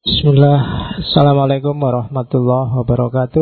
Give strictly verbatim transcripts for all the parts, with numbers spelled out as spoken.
Bismillah. Assalamualaikum warahmatullahi wabarakatuh.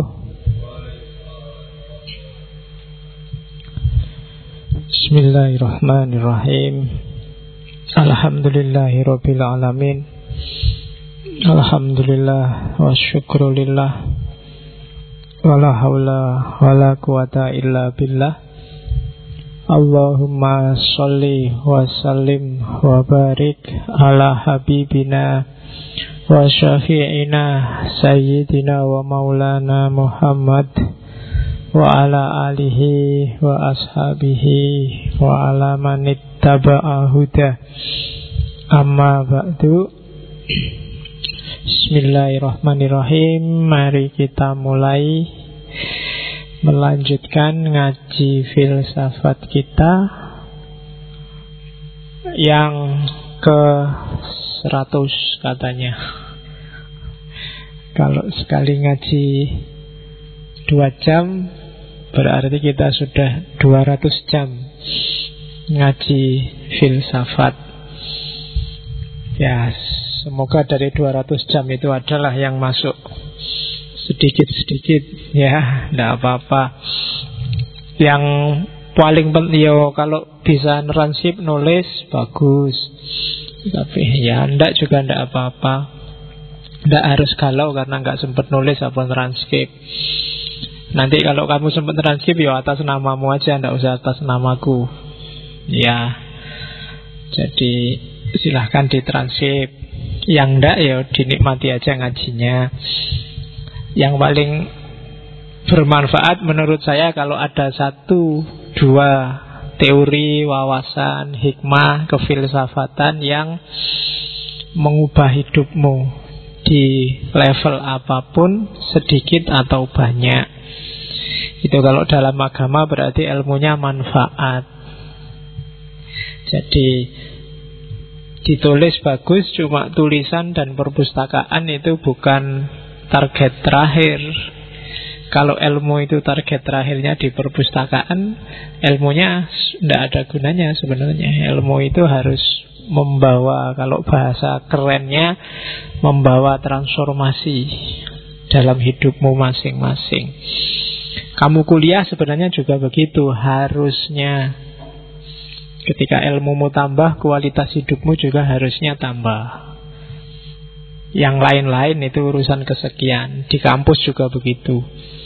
Bismillahirrahmanirrahim. Alhamdulillahirabbil alamin. Alhamdulillah wa syukrulillah. Wala haula wala quwata illa billah. Allahumma sholli wa sallim wa barik ala habibina wa syafi'ina sayyidina wa maulana Muhammad wa ala alihi wa ashabihi wa ala manittaba'a huda. Amma ba'du. Bismillahirrahmanirrahim. Mari kita mulai melanjutkan ngaji filsafat kita yang ke seratus katanya. Kalau sekali ngaji dua jam, berarti kita sudah dua ratus jam ngaji filsafat. Ya, semoga dari dua ratus jam itu adalah yang masuk sedikit-sedikit. Ya, tidak apa-apa. Yang paling penting, yo, kalau bisa transkrip nulis, bagus. Tapi ya ndak juga ndak apa-apa. Ndak harus galau karena nggak sempat nulis apa transkrip. Nanti kalau kamu sempat transkrip, ya atas namamu aja, ndak usah atas namaku. Ya, jadi silahkan ditranskrip. Yang ndak, ya dinikmati aja ngajinya. Yang paling bermanfaat menurut saya kalau ada satu, dua teori, wawasan, hikmah, kefilsafatan yang mengubah hidupmu di level apapun, sedikit atau banyak. Itu kalau dalam agama berarti ilmunya manfaat. Jadi ditulis bagus, cuma tulisan dan perpustakaan itu bukan target terakhir. Kalau ilmu itu target terakhirnya di perpustakaan, ilmunya tidak ada gunanya sebenarnya. Ilmu itu harus membawa, kalau bahasa kerennya, membawa transformasi dalam hidupmu masing-masing. Kamu kuliah sebenarnya juga begitu. Harusnya ketika ilmumu tambah, kualitas hidupmu juga harusnya tambah. Yang lain-lain itu urusan kesekian. Di kampus juga begitu.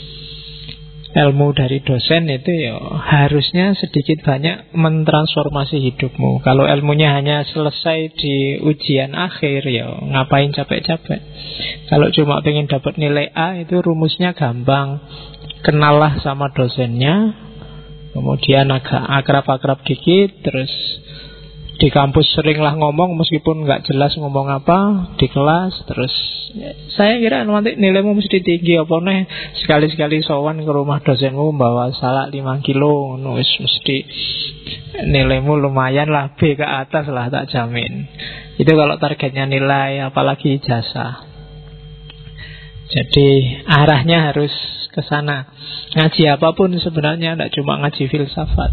Ilmu dari dosen itu ya harusnya sedikit banyak mentransformasi hidupmu. Kalau ilmunya hanya selesai di ujian akhir, ya ngapain capek-capek. Kalau cuma pengen dapat nilai A, itu rumusnya gampang. Kenallah sama dosennya, kemudian agak akrab-akrab dikit, terus di kampus seringlah ngomong meskipun nggak jelas ngomong apa di kelas. Terus ya, saya kira nanti nilaimu mesti tinggi apa nih. Sekali-sekali sowan ke rumah dosenmu bawa salak lima kilo, nulis mesti nilaimu lumayan lah, B ke atas lah, tak jamin. Itu kalau targetnya nilai, apalagi ijazah. Jadi arahnya harus ke sana. Ngaji apapun sebenarnya, tidak cuma ngaji filsafat.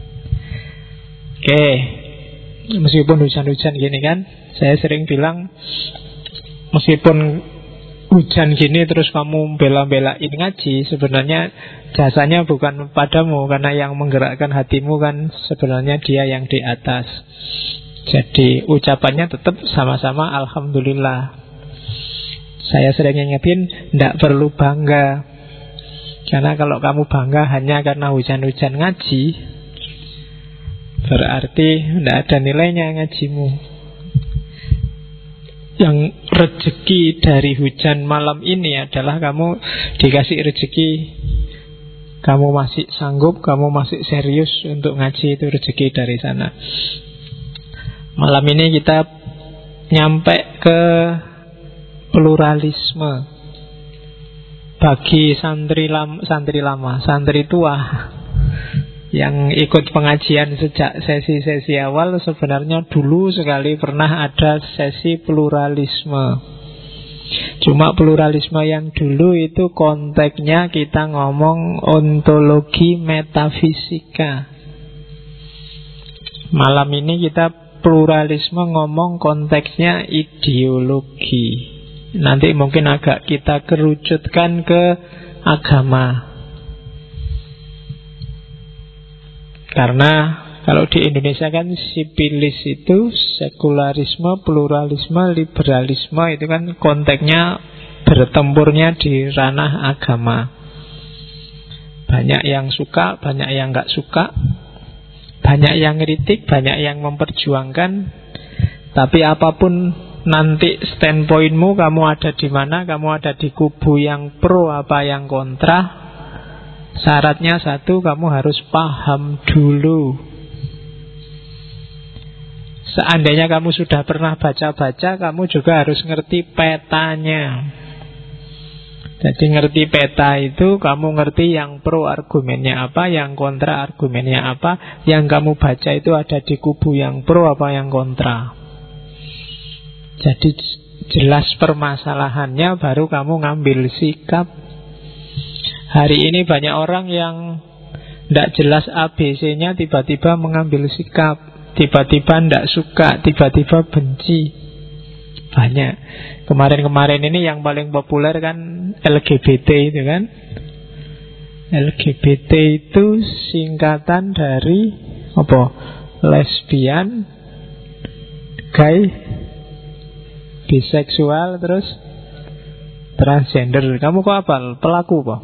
Oke. Okay. Meskipun hujan-hujan gini kan, saya sering bilang, meskipun hujan gini terus kamu bela-belain ngaji, sebenarnya jasanya bukan padamu, karena yang menggerakkan hatimu kan sebenarnya dia yang di atas. Jadi ucapannya tetap sama-sama alhamdulillah. Saya sering ingetin, tidak perlu bangga. Karena kalau kamu bangga hanya karena hujan-hujan ngaji, berarti tidak ada nilainya ngajimu. Yang rezeki dari hujan malam ini adalah kamu dikasih rezeki, kamu masih sanggup, kamu masih serius untuk ngaji, itu rezeki dari sana. Malam ini kita nyampe ke pluralisme bagi santri lama, santri lama, santri tua yang ikut pengajian sejak sesi-sesi awal. Sebenarnya dulu sekali pernah ada sesi pluralisme. Cuma pluralisme yang dulu itu konteksnya kita ngomong ontologi metafisika. Malam ini kita pluralisme ngomong konteksnya ideologi. Nanti mungkin agak kita kerucutkan ke agama. Karena kalau di Indonesia kan sipilis itu sekularisme, pluralisme, liberalisme, itu kan konteksnya bertempurnya di ranah agama. Banyak yang suka, banyak yang gak suka, banyak yang kritik, banyak yang memperjuangkan. Tapi apapun nanti standpointmu, kamu ada di mana, kamu ada di kubu yang pro apa yang kontra, syaratnya satu, kamu harus paham dulu. Seandainya kamu sudah pernah baca-baca, kamu juga harus ngerti petanya. Jadi ngerti peta itu, kamu ngerti yang pro argumennya apa, yang kontra argumennya apa. Yang kamu baca itu ada di kubu yang pro apa yang kontra. Jadi jelas permasalahannya, baru kamu ngambil sikap. Hari ini banyak orang yang tidak jelas A B C-nya, tiba-tiba mengambil sikap. Tiba-tiba tidak suka, tiba-tiba benci. Banyak. Kemarin-kemarin ini yang paling populer kan L G B T itu kan. L G B T itu singkatan dari apa? Lesbian, gay, biseksual, terus transgender. Kamu kok hafal? Pelaku kok?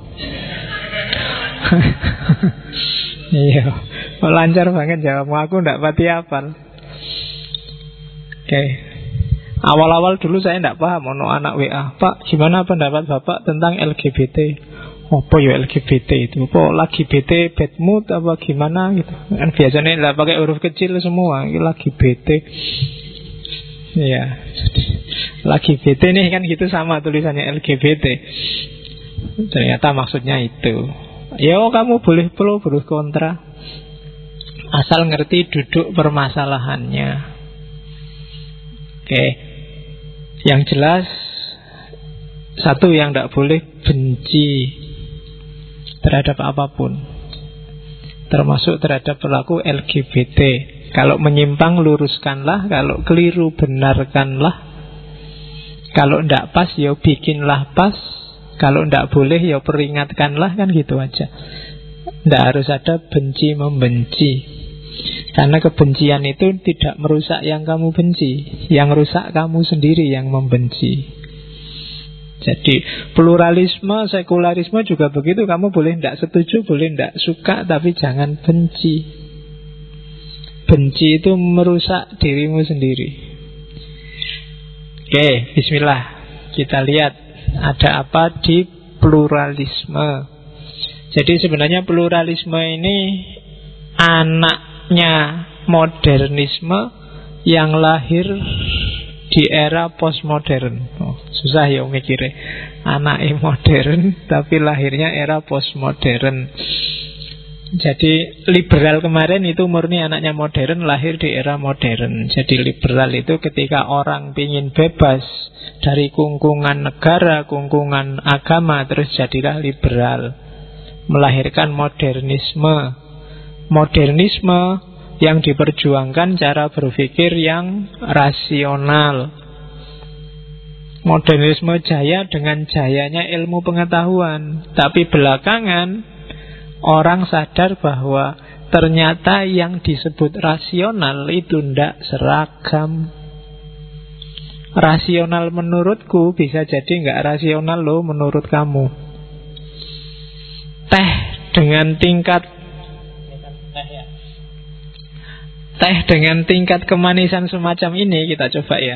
Iya, lancar banget jawabmu. Aku ndak pati hafal. Oke. Okay. Awal-awal dulu saya tidak paham. Ono anak W A, Pak, gimana pendapat Bapak tentang L G B T? Apa ya L G B T itu? Kok lagi B T, bad mood apa gimana gitu? Kan biasanya lah pakai huruf kecil semua. Ini lagi B T. Iya. Lagi B T nih kan gitu, sama tulisannya L G B T. Ternyata maksudnya itu. Ya kamu boleh pro, boleh kontra, asal ngerti duduk permasalahannya. Oke. Okay. Yang jelas, satu yang tidak boleh benci terhadap apapun, termasuk terhadap pelaku L G B T. Kalau menyimpang, luruskanlah. Kalau keliru, benarkanlah. Kalau tidak pas, ya bikinlah pas. Kalau tidak boleh, ya peringatkanlah. Kan gitu aja. Tidak harus ada benci-membenci. Karena kebencian itu tidak merusak yang kamu benci. Yang rusak kamu sendiri yang membenci. Jadi pluralisme, sekularisme juga begitu. Kamu boleh tidak setuju, boleh tidak suka, tapi jangan benci. Benci itu merusak dirimu sendiri. Oke, bismillah. Kita lihat ada apa di pluralisme. Jadi sebenarnya pluralisme ini anaknya modernisme yang lahir di era postmodern. Oh, susah ya mikirnya. Anaknya modern tapi lahirnya era postmodern. Jadi liberal kemarin itu murni anaknya modern, lahir di era modern. Jadi liberal itu ketika orang pingin bebas dari kungkungan negara, kungkungan agama, terus jadilah liberal, melahirkan modernisme. Modernisme yang diperjuangkan cara berpikir yang rasional. Modernisme jaya dengan jayanya ilmu pengetahuan. Tapi belakangan orang sadar bahwa ternyata yang disebut rasional itu tidak seragam. Rasional menurutku bisa jadi nggak rasional loh menurut kamu. Teh dengan tingkat Teh dengan tingkat kemanisan semacam ini, kita coba ya.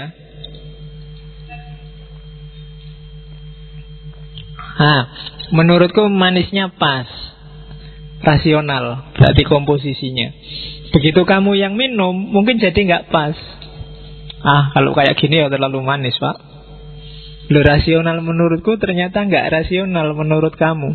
Nah, menurutku manisnya pas, rasional, berarti komposisinya. Begitu kamu yang minum, mungkin jadi nggak pas. Ah, kalau kayak gini ya terlalu manis, Pak. Lo rasional menurutku ternyata nggak rasional menurut kamu.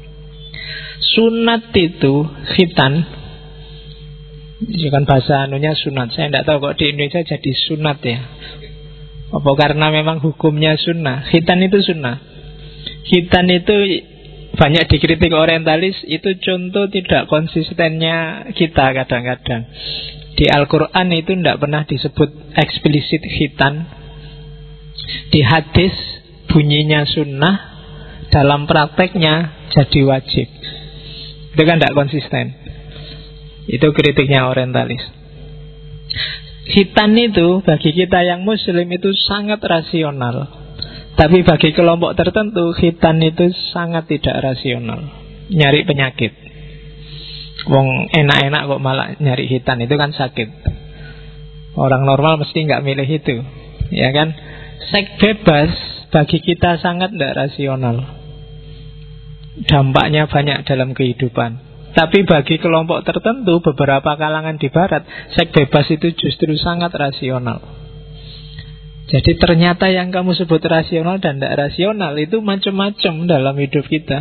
Sunat itu khitan. Itu kan bahasa anunya sunat. Saya tidak tahu kok di Indonesia jadi sunat ya. Apa karena memang hukumnya sunnah. Khitan itu sunnah. Khitan itu banyak dikritik orientalis. Itu contoh tidak konsistennya kita kadang-kadang. Di Al-Quran itu tidak pernah disebut eksplisit khitan. Di hadis bunyinya sunnah, dalam prakteknya jadi wajib. Itu kan tidak konsisten. Itu kritiknya orientalis. Khitan itu bagi kita yang muslim itu sangat rasional. Tapi bagi kelompok tertentu khitan itu sangat tidak rasional. Nyari penyakit. Wong enak-enak kok malah nyari khitan, itu kan sakit. Orang normal mesti nggak milih itu, ya kan? Seks bebas bagi kita sangat tidak rasional. Dampaknya banyak dalam kehidupan. Tapi bagi kelompok tertentu, beberapa kalangan di barat, seks bebas itu justru sangat rasional. Jadi ternyata yang kamu sebut rasional dan tidak rasional itu macam-macam dalam hidup kita.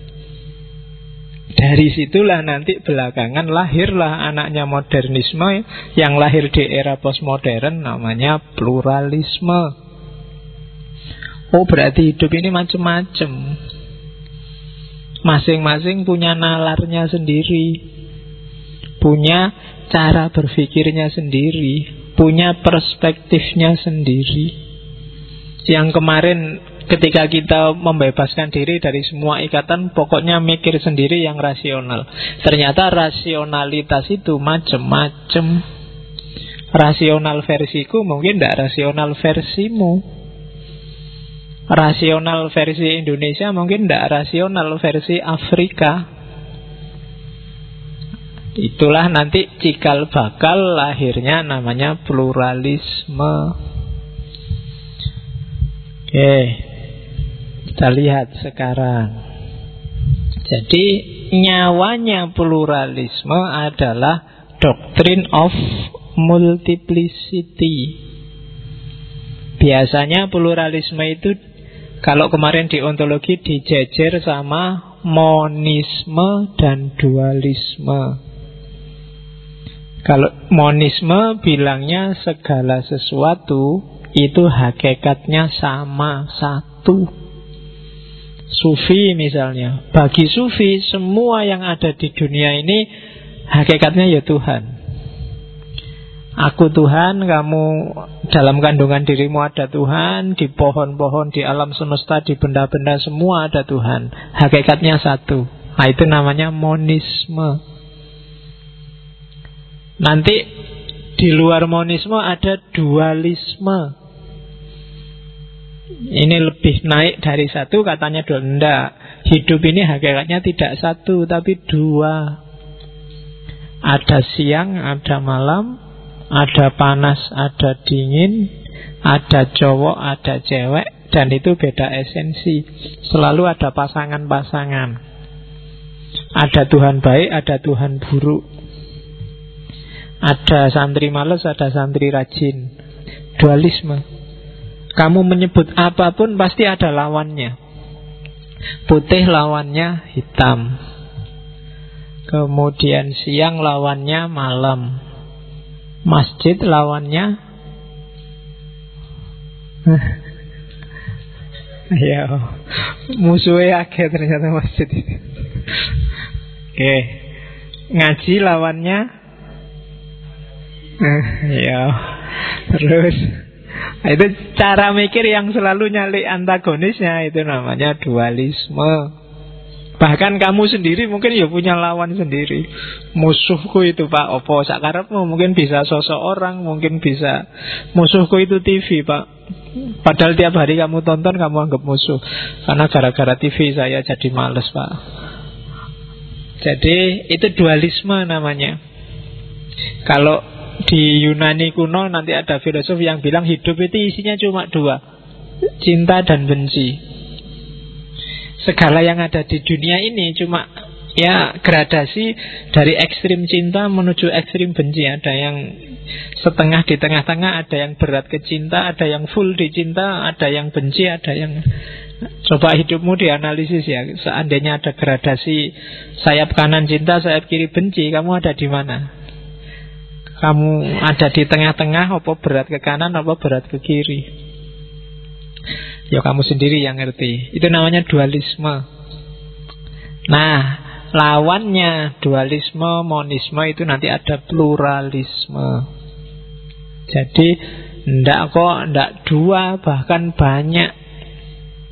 Dari situlah nanti belakangan lahirlah anaknya modernisme, yang lahir di era postmodern, namanya pluralisme. Oh, berarti hidup ini macam-macam. Masing-masing punya nalarnya sendiri, punya cara berpikirnya sendiri, punya perspektifnya sendiri. Yang kemarin ketika kita membebaskan diri dari semua ikatan, pokoknya mikir sendiri yang rasional. Ternyata rasionalitas itu macam-macam. Rasional versiku mungkin tidak rasional versimu. Rasional versi Indonesia mungkin tidak rasional versi Afrika. Itulah nanti cikal bakal lahirnya namanya pluralisme. Oke, kita lihat sekarang. Jadi nyawanya pluralisme adalah doctrine of multiplicity. Biasanya pluralisme itu kalau kemarin di ontologi dijejer sama monisme dan dualisme. Kalau monisme bilangnya segala sesuatu itu hakikatnya sama, satu. Sufi misalnya, bagi Sufi semua yang ada di dunia ini hakikatnya ya Tuhan. Aku Tuhan, kamu dalam kandungan dirimu ada Tuhan, di pohon-pohon, di alam semesta, di benda-benda semua ada Tuhan. Hakikatnya satu. Nah, itu namanya monisme. Nanti di luar monisme ada dualisme. Ini lebih naik dari satu, katanya dua. Enggak, hidup ini hakikatnya tidak satu, tapi dua. Ada siang, ada malam, ada panas, ada dingin, ada cowok, ada cewek, dan itu beda esensi. Selalu ada pasangan-pasangan. Ada Tuhan baik, ada Tuhan buruk. Ada santri malas, ada santri rajin. Dualisme. Kamu menyebut apapun pasti ada lawannya. Putih lawannya hitam. Kemudian siang lawannya malam. Masjid lawannya ya, musuhnya akeh ternyata masjid. Oke, ngaji lawannya ya. Terus itu cara mikir yang selalu nyali antagonisnya, itu namanya dualisme. Bahkan kamu sendiri mungkin ya punya lawan sendiri. Musuhku itu Pak Opo sakarepmu, mungkin bisa sosok orang, mungkin bisa musuhku itu T V Pak. Padahal tiap hari kamu tonton kamu anggap musuh. Karena gara-gara T V saya jadi males Pak. Jadi itu dualisme namanya. Kalau di Yunani kuno nanti ada filosof yang bilang hidup itu isinya cuma dua, cinta dan benci. Segala yang ada di dunia ini cuma ya gradasi dari ekstrim cinta menuju ekstrim benci. Ada yang setengah di tengah-tengah, ada yang berat ke cinta, ada yang full di cinta, ada yang benci, ada yang... Coba hidupmu dianalisis ya. Seandainya ada gradasi sayap kanan cinta, sayap kiri benci, kamu ada di mana? Kamu ada di tengah-tengah, apa berat ke kanan, apa berat ke kiri? Ya kamu sendiri yang ngerti. Itu namanya dualisme. Nah, lawannya dualisme, monisme itu nanti ada pluralisme. Jadi ndak kok, ndak dua, bahkan banyak.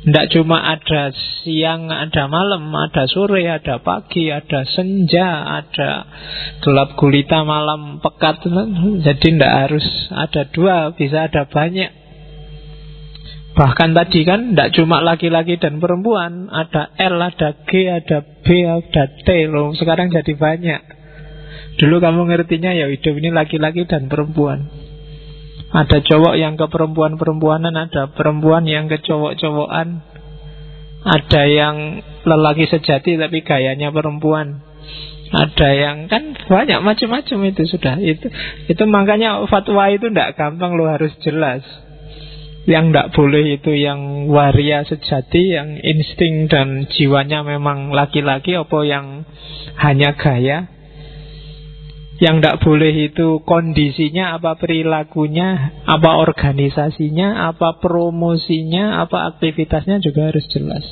Tidak cuma ada siang, ada malam, ada sore, ada pagi, ada senja, ada gelap gulita, malam pekat. Jadi tidak harus ada dua, bisa ada banyak. Bahkan tadi kan tidak cuma laki-laki dan perempuan, ada L, ada G, ada B, ada T loh. Sekarang jadi banyak. Dulu kamu ngertinya ya hidup ini laki-laki dan perempuan. Ada cowok yang ke perempuan-perempuanan, ada perempuan yang ke cowok-cowokan, ada yang lelaki sejati tapi gayanya perempuan, ada yang kan banyak macam-macam itu sudah. Itu itu makanya fatwa itu tidak gampang, lo harus jelas. Yang tidak boleh itu yang waria sejati, yang insting dan jiwanya memang laki-laki, apa yang hanya gaya. Yang tidak boleh itu kondisinya, apa perilakunya, apa organisasinya, apa promosinya, apa aktivitasnya juga harus jelas.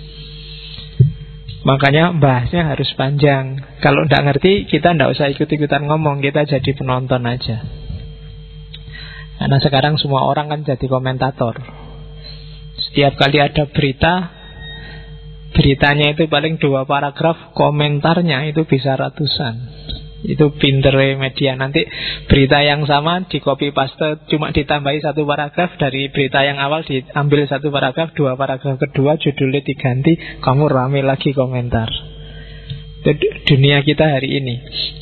Makanya bahasnya harus panjang. Kalau tidak ngerti, kita tidak usah ikut-ikutan ngomong, kita jadi penonton aja. Karena sekarang semua orang kan jadi komentator. Setiap kali ada berita, beritanya itu paling dua paragraf, komentarnya itu bisa ratusan. Itu pintere media. Nanti berita yang sama di copy paste, cuma ditambahi satu paragraf. Dari berita yang awal diambil satu paragraf, dua paragraf kedua judulnya diganti, kamu rame lagi komentar. Itu dunia kita hari ini.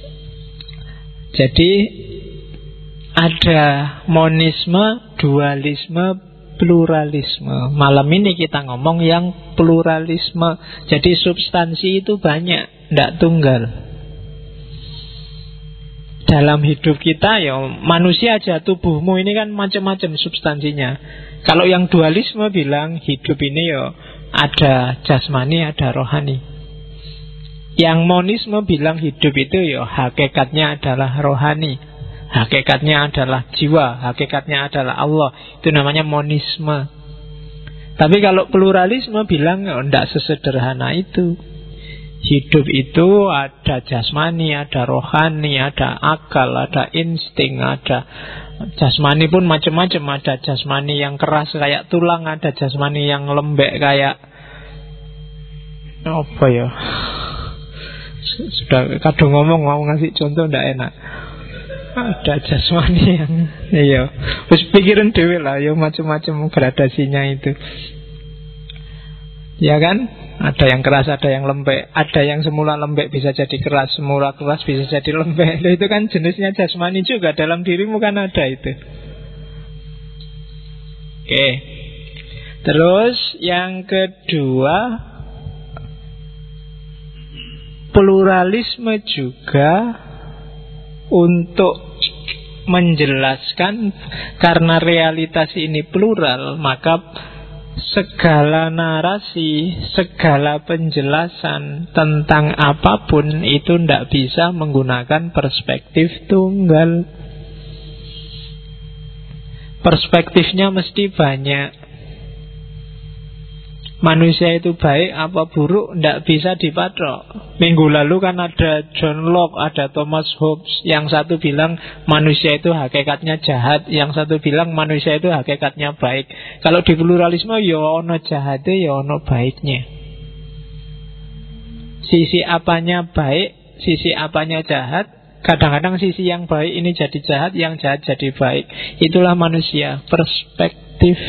Jadi ada monisme, dualisme, pluralisme. Malam ini kita ngomong yang pluralisme. Jadi substansi itu banyak, tidak tunggal. Dalam hidup kita ya manusia aja, tubuhmu ini kan macam-macam substansinya. Kalau yang dualisme bilang hidup ini ya ada jasmani, ada rohani. Yang monisme bilang hidup itu ya hakikatnya adalah rohani, hakikatnya adalah jiwa, hakikatnya adalah Allah. Itu namanya monisme. Tapi kalau pluralisme bilang oh, tidak sesederhana itu. Hidup itu ada jasmani, ada rohani, ada akal, ada insting, ada jasmani pun macam-macam. Ada jasmani yang keras kayak tulang, ada jasmani yang lembek kayak apa ya? Sudah kadang ngomong mau ngasih contoh ndak enak. Ada jasmani yang iya, wis pikirin dhewe lah ya macam-macam gradasinya itu. Ya kan? Ada yang keras, ada yang lembek. Ada yang semula lembek bisa jadi keras, semula keras bisa jadi lembek. Itu kan jenisnya jasmani juga. Dalam dirimu kan ada itu. Oke. Terus yang kedua, pluralisme juga untuk menjelaskan karena realitas ini plural, maka segala narasi, segala penjelasan tentang apapun itu tidak bisa menggunakan perspektif tunggal. Perspektifnya mesti banyak. Manusia itu baik apa buruk tidak bisa dipatok. Minggu lalu kan ada John Locke, ada Thomas Hobbes. Yang satu bilang manusia itu hakikatnya jahat, yang satu bilang manusia itu hakikatnya baik. Kalau di pluralisme ya ono jahatnya, ya ono baiknya. Sisi apanya baik, sisi apanya jahat. Kadang-kadang sisi yang baik ini jadi jahat, yang jahat jadi baik. Itulah manusia, perspektif.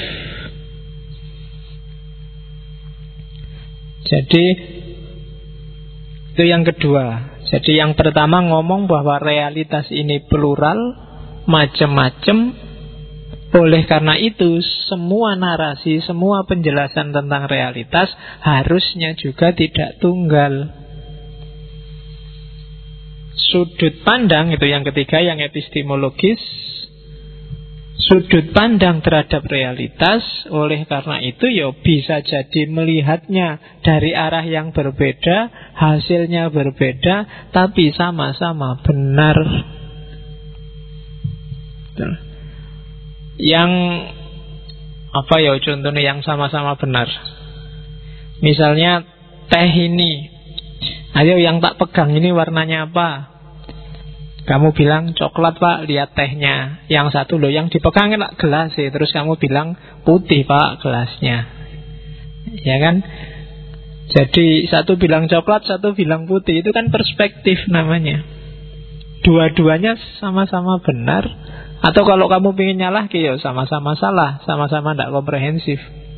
Jadi itu yang kedua. Jadi yang pertama ngomong bahwa realitas ini plural, macam-macam. Oleh karena itu semua narasi, semua penjelasan tentang realitas harusnya juga tidak tunggal. Sudut pandang itu yang ketiga, yang epistemologis. Sudut pandang terhadap realitas. Oleh karena itu ya bisa jadi melihatnya dari arah yang berbeda, hasilnya berbeda, tapi sama-sama benar. Yang apa ya contohnya yang sama-sama benar? Misalnya teh ini, ayo yang tak pegang ini warnanya apa? Kamu bilang coklat pak, lihat tehnya. Yang satu loh yang dipegang enak gelas sih. Terus kamu bilang putih pak gelasnya. Ya kan? Jadi satu bilang coklat, satu bilang putih. Itu kan perspektif namanya. Dua-duanya sama-sama benar. Atau kalau kamu ingin nyalah, ya sama-sama salah, sama-sama tidak komprehensif.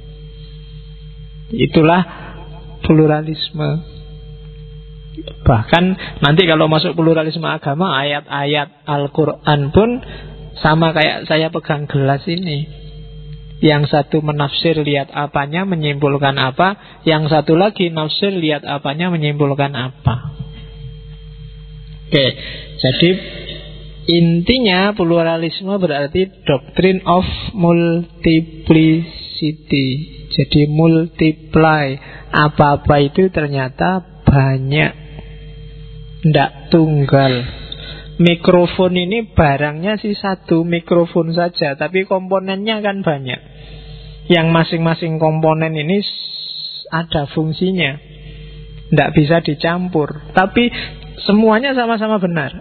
Itulah pluralisme. Bahkan nanti kalau masuk pluralisme agama, ayat-ayat Al-Quran pun sama kayak saya pegang gelas ini. Yang satu menafsir lihat apanya, menyimpulkan apa. Yang satu lagi nafsir lihat apanya, menyimpulkan apa. Oke, jadi intinya pluralisme berarti doctrine of multiplicity. Jadi multiply, apa-apa itu ternyata banyak, tidak tunggal. Mikrofon ini barangnya sih satu, mikrofon saja, tapi komponennya kan banyak. Yang masing-masing komponen ini ada fungsinya, tidak bisa dicampur. Tapi semuanya sama-sama benar.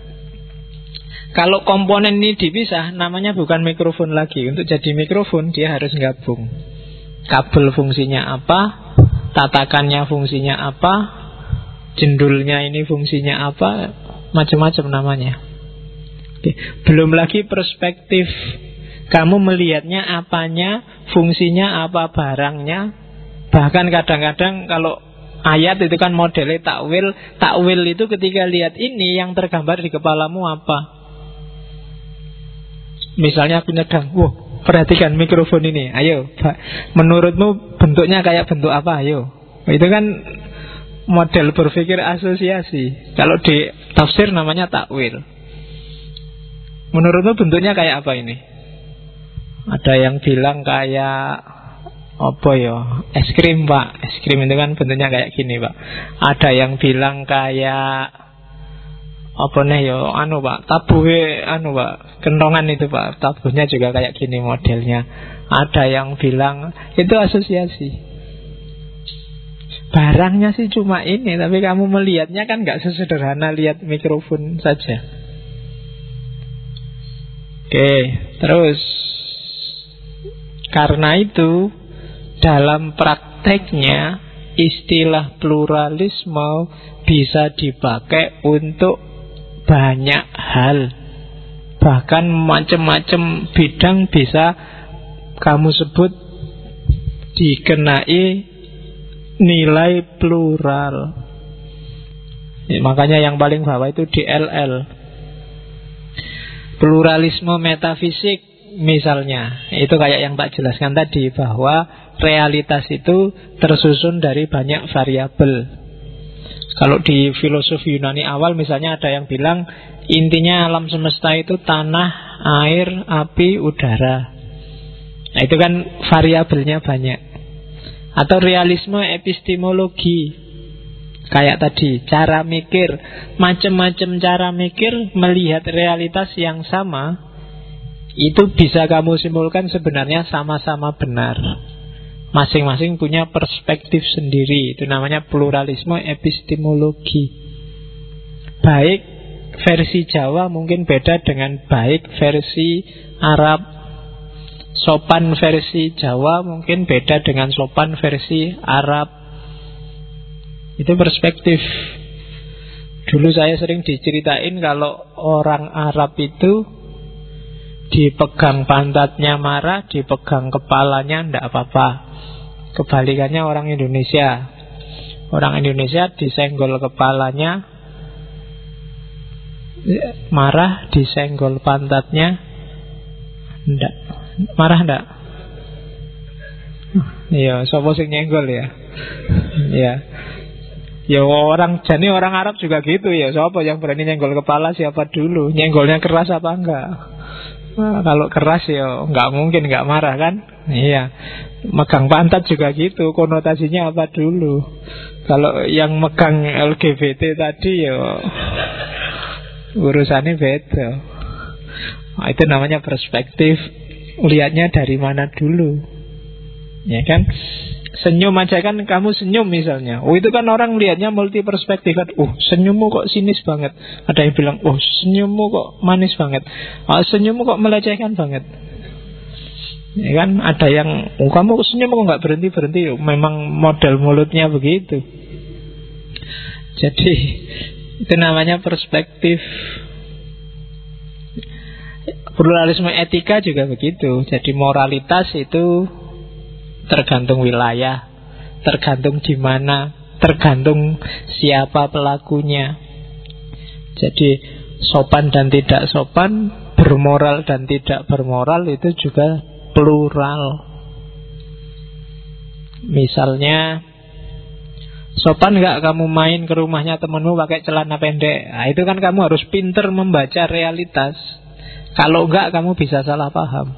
Kalau komponen ini dipisah, namanya bukan mikrofon lagi. Untuk jadi mikrofon dia harus gabung. Kabel fungsinya apa, tatakannya fungsinya apa, jendulnya ini fungsinya apa, macam-macam namanya. Oke. Belum lagi perspektif. Kamu melihatnya apanya, fungsinya apa, barangnya. Bahkan kadang-kadang kalau ayat itu kan modelnya takwil. Takwil itu ketika lihat ini, yang tergambar di kepalamu apa. Misalnya aku nyedang, wah perhatikan mikrofon ini, ayo, menurutmu bentuknya kayak bentuk apa, ayo. Itu kan model berpikir asosiasi. Kalau di tafsir namanya takwil. Menurutmu bentuknya kayak apa ini? Ada yang bilang kayak apa ya? Es krim, Pak. Es krim itu kan bentuknya kayak gini, Pak. Ada yang bilang kayak apa nih ya? Anu, Pak. Tabuhe anu, Pak. Kentongan itu, Pak. Tabuhnya juga kayak gini modelnya. Ada yang bilang itu asosiasi. Barangnya sih cuma ini, tapi kamu melihatnya kan nggak sesederhana lihat mikrofon saja. Oke, terus karena itu dalam prakteknya istilah pluralisme bisa dipakai untuk banyak hal. Bahkan macam-macam bidang bisa kamu sebut dikenai nilai plural. Ya, makanya yang paling bawah itu D L L. Pluralisme metafisik misalnya, itu kayak yang tak jelaskan tadi, bahwa realitas itu tersusun dari banyak variabel. Kalau di filosofi Yunani awal misalnya ada yang bilang intinya alam semesta itu tanah, air, api, udara. Nah itu kan variabelnya banyak. Atau realisme epistemologi, kayak tadi, cara mikir, macam-macam cara mikir melihat realitas yang sama, itu bisa kamu simpulkan sebenarnya sama-sama benar. Masing-masing punya perspektif sendiri. Itu namanya pluralisme epistemologi. Baik versi Jawa mungkin beda dengan baik versi Arab. Sopan versi Jawa mungkin beda dengan sopan versi Arab. Itu perspektif. Dulu saya sering diceritain kalau orang Arab itu dipegang pantatnya marah, dipegang kepalanya ndak apa-apa. Kebalikannya orang Indonesia. Orang Indonesia disenggol kepalanya marah, disenggol pantatnya ndak. Marah ndak? Iya, sapa sing nyenggol ya? Iya. Ya orang jani orang Arab juga gitu ya. Siapa yang berani nyenggol kepala siapa dulu? Nyenggolnya keras apa enggak? Nah, kalau keras ya nggak mungkin nggak marah kan? Iya. Megang pantat juga gitu. Konotasinya apa dulu? Kalau yang megang L G B T tadi ya urusannya beda. Nah, itu namanya perspektif. Lihatnya dari mana dulu, ya kan? Senyum aja kan, kamu senyum misalnya, oh itu kan orang lihatnya multi perspektif kan. Oh senyummu kok sinis banget. Ada yang bilang, oh senyummu kok manis banget. Oh senyummu kok melecehkan banget. Ya kan, ada yang oh, kamu senyum kok nggak berhenti berhenti, memang model mulutnya begitu. Jadi itu namanya perspektif. Pluralisme etika juga begitu. Jadi moralitas itu tergantung wilayah, tergantung di mana, tergantung siapa pelakunya. Jadi sopan dan tidak sopan, bermoral dan tidak bermoral itu juga plural. Misalnya, sopan gak kamu main ke rumahnya temenmu pakai celana pendek? Nah, itu kan kamu harus pinter membaca realitas. Kalau enggak kamu bisa salah paham.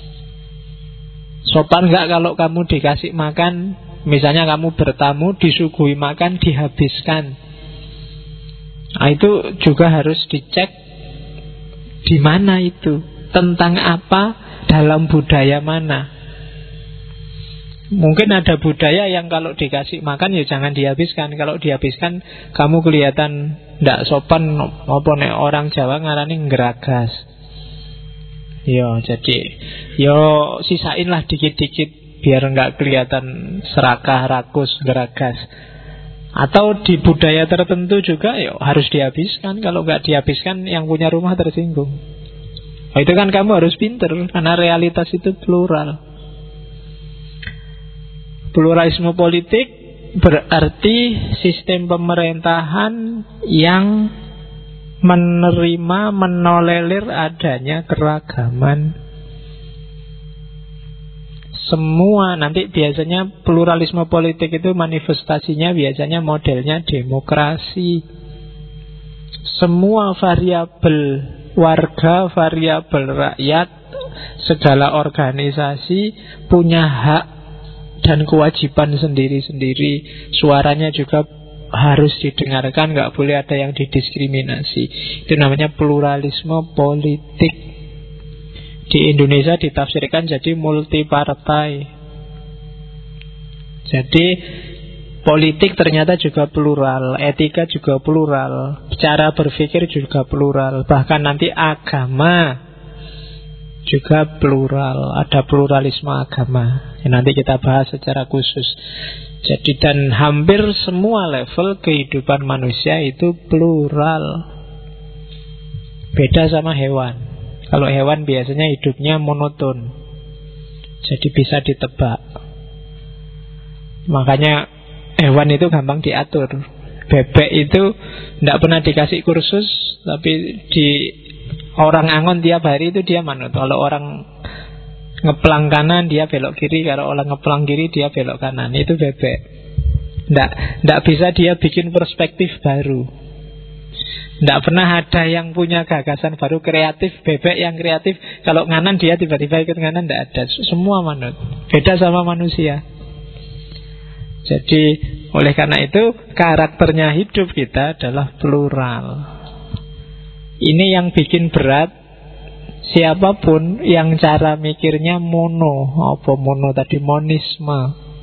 Sopan gak kalau kamu dikasih makan, misalnya kamu bertamu, disuguhi makan, dihabiskan? Nah, itu juga harus dicek di mana itu, tentang apa, dalam budaya mana. Mungkin ada budaya yang kalau dikasih makan ya jangan dihabiskan. Kalau dihabiskan kamu kelihatan ndak sopan. Apa nek orang Jawa ngarani ngeragas. Yo jadi yo sisain lah dikit-dikit biar nggak kelihatan serakah, rakus, geragas. Atau di budaya tertentu juga yo harus dihabiskan. Kalau nggak dihabiskan yang punya rumah tersinggung. Nah, itu kan kamu harus pinter karena realitas itu plural. Pluralisme politik berarti sistem pemerintahan yang menerima, menolerir adanya keragaman. Semua nanti biasanya pluralisme politik itu manifestasinya biasanya modelnya demokrasi. Semua variabel warga, variabel rakyat, segala organisasi punya hak dan kewajiban sendiri-sendiri. Suaranya juga harus didengarkan, nggak boleh ada yang didiskriminasi. Itu namanya pluralisme politik. Di Indonesia ditafsirkan jadi multipartai. Jadi politik ternyata juga plural, etika juga plural, cara berpikir juga plural, bahkan nanti agama juga plural, ada pluralisme agama. Ya, nanti kita bahas secara khusus. Jadi dan hampir semua level kehidupan manusia itu plural. Beda sama hewan. Kalau hewan biasanya hidupnya monoton, jadi bisa ditebak. Makanya hewan itu gampang diatur. Bebek itu tidak pernah dikasih kursus, tapi di orang angon tiap hari itu dia manut. Kalau orang ngeplang kanan dia belok kiri, kalau orang ngeplang kiri dia belok kanan. Itu bebek. Tidak, tidak bisa dia bikin perspektif baru. Tidak pernah ada yang punya gagasan baru kreatif. Bebek yang kreatif, kalau nganan dia tiba-tiba ikut nganan, tidak ada. Semua manut. Beda sama manusia. Jadi oleh karena itu karakternya hidup kita adalah plural. Ini yang bikin berat. Siapapun yang cara mikirnya mono. Apa mono tadi? Monisme.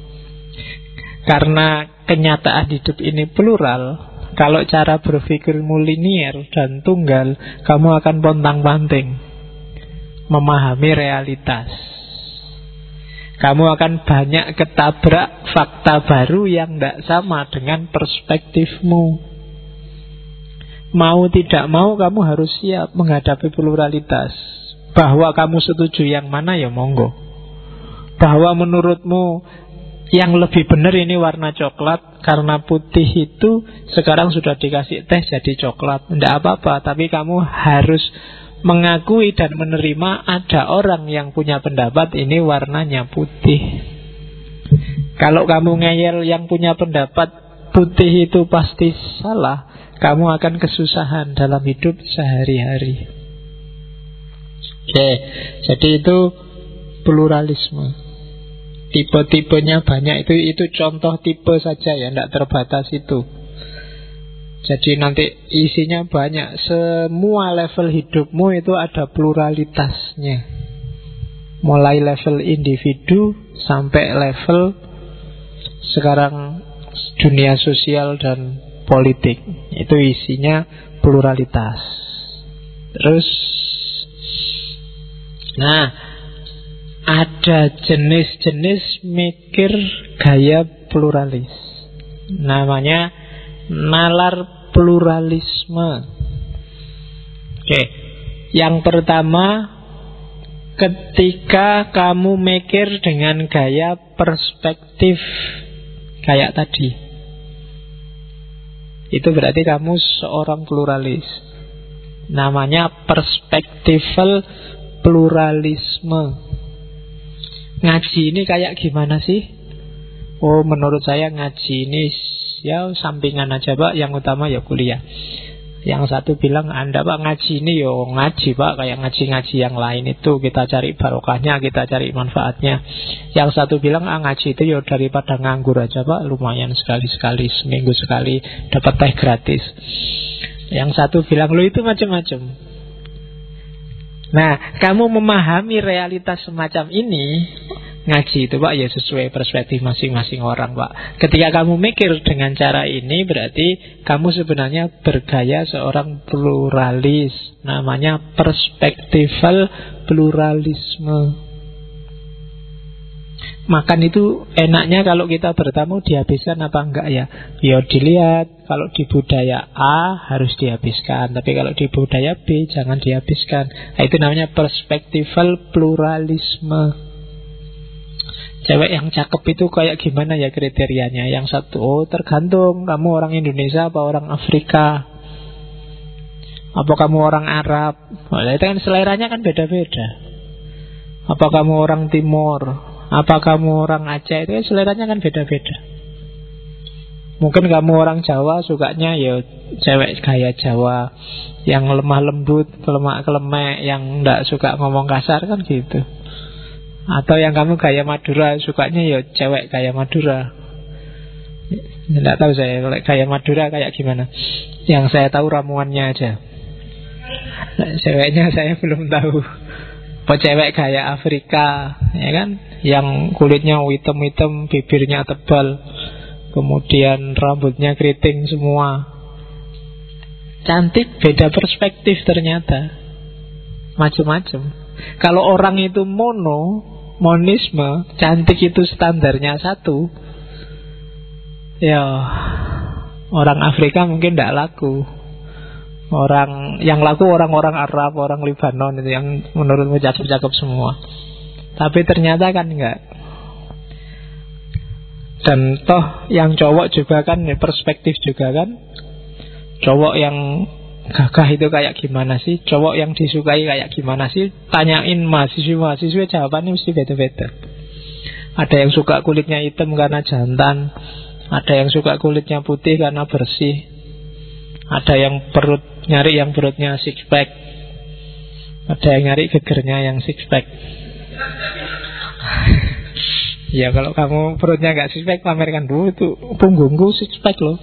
Karena kenyataan hidup ini plural. Kalau cara berpikirmu linier dan tunggal, kamu akan pontang-panting memahami realitas. Kamu akan banyak ketabrak fakta baru yang tidak sama dengan perspektifmu. Mau tidak mau kamu harus siap menghadapi pluralitas. Bahwa kamu setuju yang mana ya monggo. Bahwa menurutmu yang lebih benar ini warna coklat, karena putih itu sekarang sudah dikasih teh jadi coklat, tidak apa-apa. Tapi kamu harus mengakui dan menerima ada orang yang punya pendapat ini warnanya putih. Kalau kamu ngeyel yang punya pendapat putih itu pasti salah, kamu akan kesusahan dalam hidup sehari-hari. Oke, jadi itu pluralisme. Tipe-tipenya banyak, itu itu contoh tipe saja ya, tidak terbatas itu. Jadi nanti isinya banyak. Semua level hidupmu itu ada pluralitasnya. Mulai level individu sampai level sekarang dunia sosial dan politik. Itu isinya pluralitas. Terus, nah, ada jenis-jenis mikir gaya pluralis. Namanya nalar pluralisme. Oke, yang pertama, ketika kamu mikir dengan gaya perspektif kayak tadi, itu berarti kamu seorang pluralis. Namanya perspektifal pluralisme. Ngaji ini kayak gimana sih? Oh, menurut saya ngaji ini ya sampingan aja Pak, yang utama ya kuliah. Yang satu bilang, Anda Pak ngaji ini yo ngaji Pak, kayak ngaji-ngaji yang lain itu kita cari barokahnya, kita cari manfaatnya. Yang satu bilang, ah ngaji itu yo daripada nganggur aja Pak, lumayan sekali-sekali, seminggu sekali dapat teh gratis. Yang satu bilang, lo itu macam-macam. Nah, kamu memahami realitas semacam ini, ngaji itu Pak ya sesuai perspektif masing-masing orang Pak. Ketika kamu mikir dengan cara ini, berarti kamu sebenarnya bergaya seorang pluralis. Namanya perspektifal pluralisme. Makan itu enaknya kalau kita bertamu dihabiskan apa enggak ya? Ya dilihat, kalau di budaya A harus dihabiskan, tapi kalau di budaya B jangan dihabiskan. Nah, itu namanya perspektifal pluralisme. Cewek yang cakep itu kayak gimana ya kriterianya? Yang satu, oh tergantung kamu orang Indonesia apa orang Afrika, apa kamu orang Arab. Nah, itu kan seleranya kan beda-beda. Apa kamu orang Timur, apa kamu orang Aceh, itu kan seleranya kan beda-beda. Mungkin kamu orang Jawa sukanya ya cewek gaya Jawa, yang lemah lembut, kelemak-kelemek, yang enggak suka ngomong kasar kan gitu. Atau yang kamu gaya Madura, sukanya ya cewek gaya Madura. Tidak tahu saya kalau gaya Madura kayak gimana. Yang saya tahu ramuannya aja. Nah, ceweknya saya belum tahu. Apa cewek gaya Afrika, ya kan? Yang kulitnya hitam-hitam, bibirnya tebal, kemudian rambutnya keriting semua. Cantik, beda perspektif ternyata. Macam-macam. Kalau orang itu mono, monisme, cantik itu standarnya satu, ya orang Afrika mungkin tidak laku. Orang yang laku orang-orang Arab, orang Libanon itu yang menurutmu cakep-cakep semua. Tapi ternyata kan enggak. Dan toh yang cowok juga kan perspektif juga kan. Cowok yang gagah itu kayak gimana sih? Cowok yang disukai kayak gimana sih? Tanyain mahasiswa-mahasiswa, jawabannya mesti beda-beda. Ada yang suka kulitnya hitam karena jantan, ada yang suka kulitnya putih karena bersih, ada yang perut nyari yang perutnya six pack, ada yang nyari gegernya yang six pack. Ya kalau kamu perutnya gak six pack, pamerkan dulu tuh punggungku six pack loh.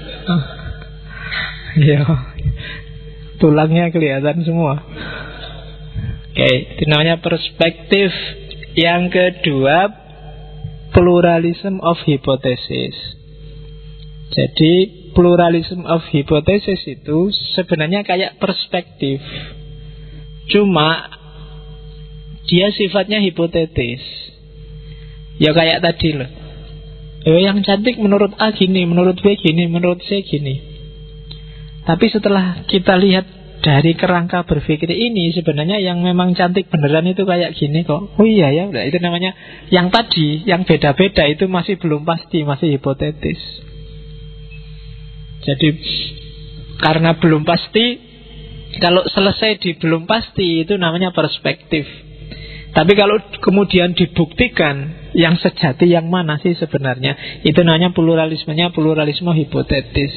Ya, tulangnya kelihatan semua. Oke, itu namanya perspektif. Yang kedua, pluralism of hypothesis. Jadi pluralism of hypothesis itu sebenarnya kayak perspektif, cuma dia sifatnya hipotetis. Ya kayak tadi loh, eh, yang cantik menurut A gini, menurut B gini, menurut C gini. Tapi setelah kita lihat dari kerangka berpikir ini, sebenarnya yang memang cantik beneran itu kayak gini kok. Oh iya ya, itu namanya yang tadi, yang beda-beda itu masih belum pasti, masih hipotetis. Jadi karena belum pasti, kalau selesai di belum pasti itu namanya perspektif. Tapi kalau kemudian dibuktikan yang sejati yang mana sih sebenarnya, itu namanya pluralismenya pluralisme hipotetis.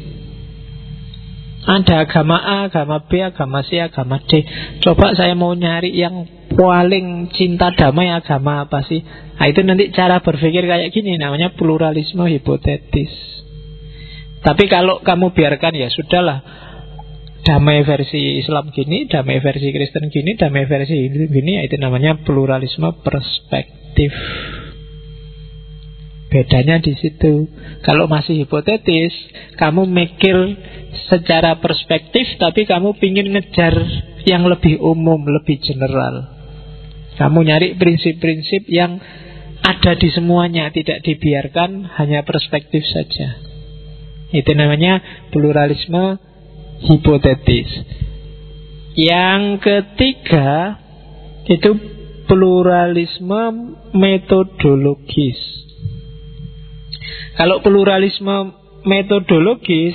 Ada agama A, agama B, agama C, agama D. Coba saya mau nyari yang paling cinta damai agama apa sih? Nah itu nanti cara berpikir kayak gini, namanya pluralisme hipotetis. Tapi kalau kamu biarkan ya sudahlah, damai versi Islam gini, damai versi Kristen gini, damai versi Hindu gini, ya itu namanya pluralisme perspektif. Bedanya di situ. Kalau masih hipotetis, kamu mikir secara perspektif, tapi kamu pingin ngejar yang lebih umum, lebih general. Kamu nyari prinsip-prinsip yang ada di semuanya, tidak dibiarkan hanya perspektif saja. Itu namanya pluralisme hipotetis. Yang ketiga itu pluralisme metodologis. Kalau pluralisme metodologis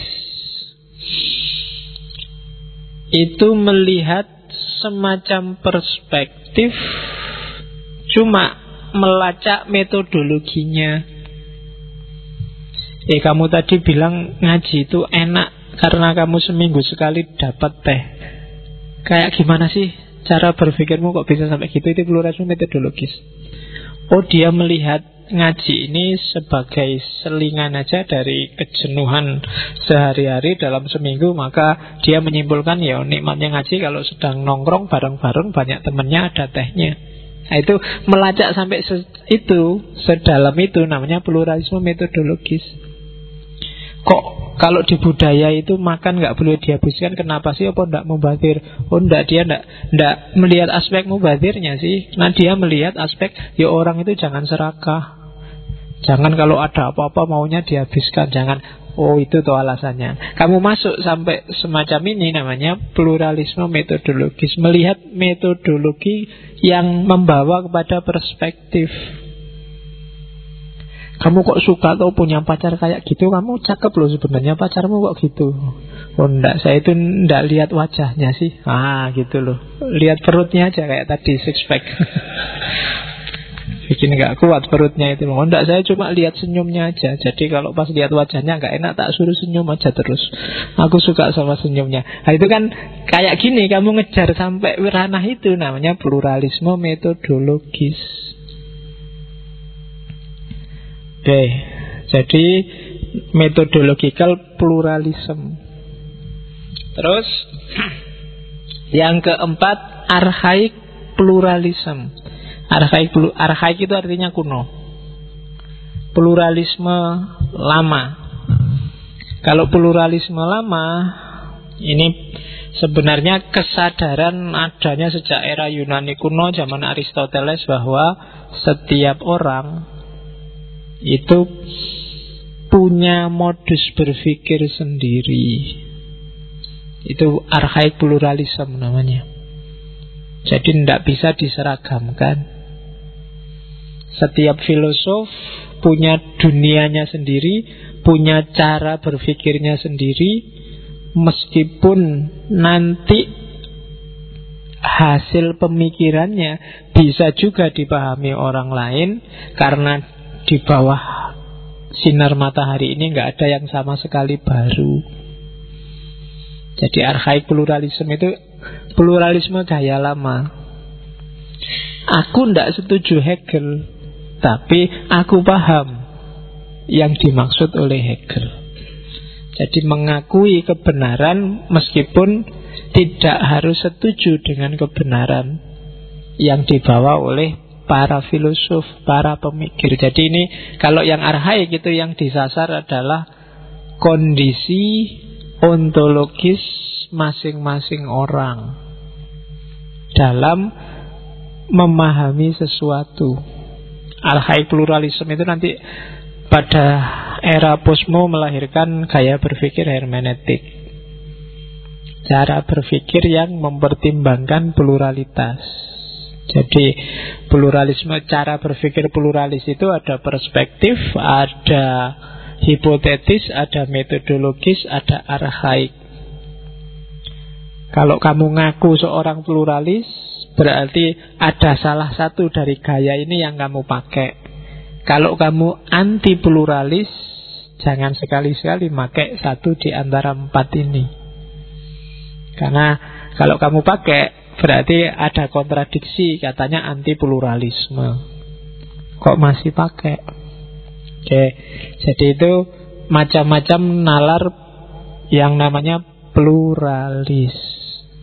itu melihat semacam perspektif, cuma melacak metodologinya. Eh kamu tadi bilang ngaji itu enak karena kamu seminggu sekali dapat teh. Kayak gimana sih cara berpikirmu kok bisa sampai gitu? Itu pluralisme metodologis. Oh, dia melihat ngaji ini sebagai selingan aja dari kejenuhan sehari-hari dalam seminggu, maka dia menyimpulkan ya nikmatnya ngaji kalau sedang nongkrong bareng-bareng banyak temennya ada tehnya. Nah, itu melacak sampai se- itu sedalam itu namanya pluralisme metodologis. Kok kalau di budaya itu makan nggak boleh dihabiskan, kenapa sih? Apa nggak mubazir? Oh nggak, dia nggak nggak melihat aspek mubazirnya sih. Nah dia melihat aspek ya orang itu jangan serakah, jangan kalau ada apa-apa maunya dihabiskan, jangan. Oh itu tuh alasannya. Kamu masuk sampai semacam ini namanya pluralisme metodologis, melihat metodologi yang membawa kepada perspektif. Kamu kok suka atau punya pacar kayak gitu, kamu cakep loh sebenarnya, pacarmu kok gitu. Oh enggak, saya itu enggak lihat wajahnya sih. Ah gitu loh, lihat perutnya aja kayak tadi six pack. Bikin gak kuat perutnya itu. Oh enggak, saya cuma lihat senyumnya aja. Jadi kalau pas lihat wajahnya gak enak, tak suruh senyum aja terus. Aku suka sama senyumnya. Nah itu kan kayak gini, kamu ngejar sampai ranah itu, namanya pluralisme metodologis. Oke, jadi methodological pluralism. Terus yang keempat, archaik pluralism. Archaik, archaik itu artinya kuno. Pluralisme lama. Kalau pluralisme lama ini sebenarnya kesadaran adanya sejak era Yunani kuno, zaman Aristoteles, bahwa setiap orang itu punya modus berpikir sendiri. Itu archaik pluralism namanya. Jadi tidak bisa diseragamkan. Setiap filosof punya dunianya sendiri, punya cara berpikirnya sendiri, meskipun nanti hasil pemikirannya bisa juga dipahami orang lain, karena di bawah sinar matahari ini nggak ada yang sama sekali baru. Jadi archaik pluralisme itu pluralisme gaya lama. Aku ndak setuju Hegel, tapi aku paham yang dimaksud oleh Hegel. Jadi mengakui kebenaran meskipun tidak harus setuju dengan kebenaran yang dibawa oleh para filosof, para pemikir. Jadi ini kalau yang arhaik itu yang disasar adalah kondisi ontologis masing-masing orang dalam memahami sesuatu. Archaik pluralisme itu nanti pada era posmo melahirkan gaya berpikir hermeneutik, cara berpikir yang mempertimbangkan pluralitas. Jadi pluralisme, cara berpikir pluralis itu ada perspektif, ada hipotetis, ada metodologis, ada archaik. Kalau kamu ngaku seorang pluralis, berarti ada salah satu dari gaya ini yang kamu pakai. Kalau kamu anti pluralis, jangan sekali-sekali pakai satu di antara empat ini. Karena kalau kamu pakai, berarti ada kontradiksi, katanya anti pluralisme. Kok masih pakai? Oke, jadi itu macam-macam nalar yang namanya pluralisme.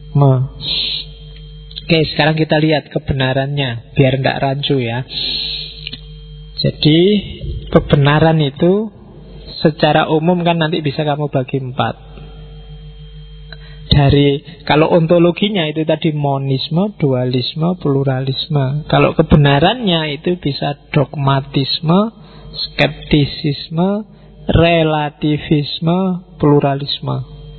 Oke, sekarang kita lihat kebenarannya, biar tidak rancu ya. Jadi kebenaran itu secara umum kan nanti bisa kamu bagi empat. Dari, kalau ontologinya itu tadi monisme, dualisme, pluralisme. Kalau kebenarannya itu bisa dogmatisme, skeptisisme, relativisme, pluralisme.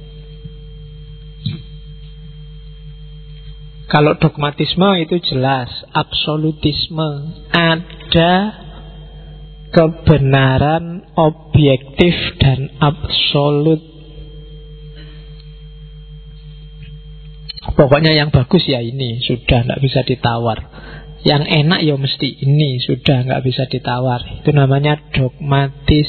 Kalau dogmatisme itu jelas, absolutisme. Ada kebenaran objektif dan absolut. Pokoknya yang bagus ya ini, sudah nggak bisa ditawar. Yang enak ya mesti ini, sudah nggak bisa ditawar. Itu namanya dogmatis.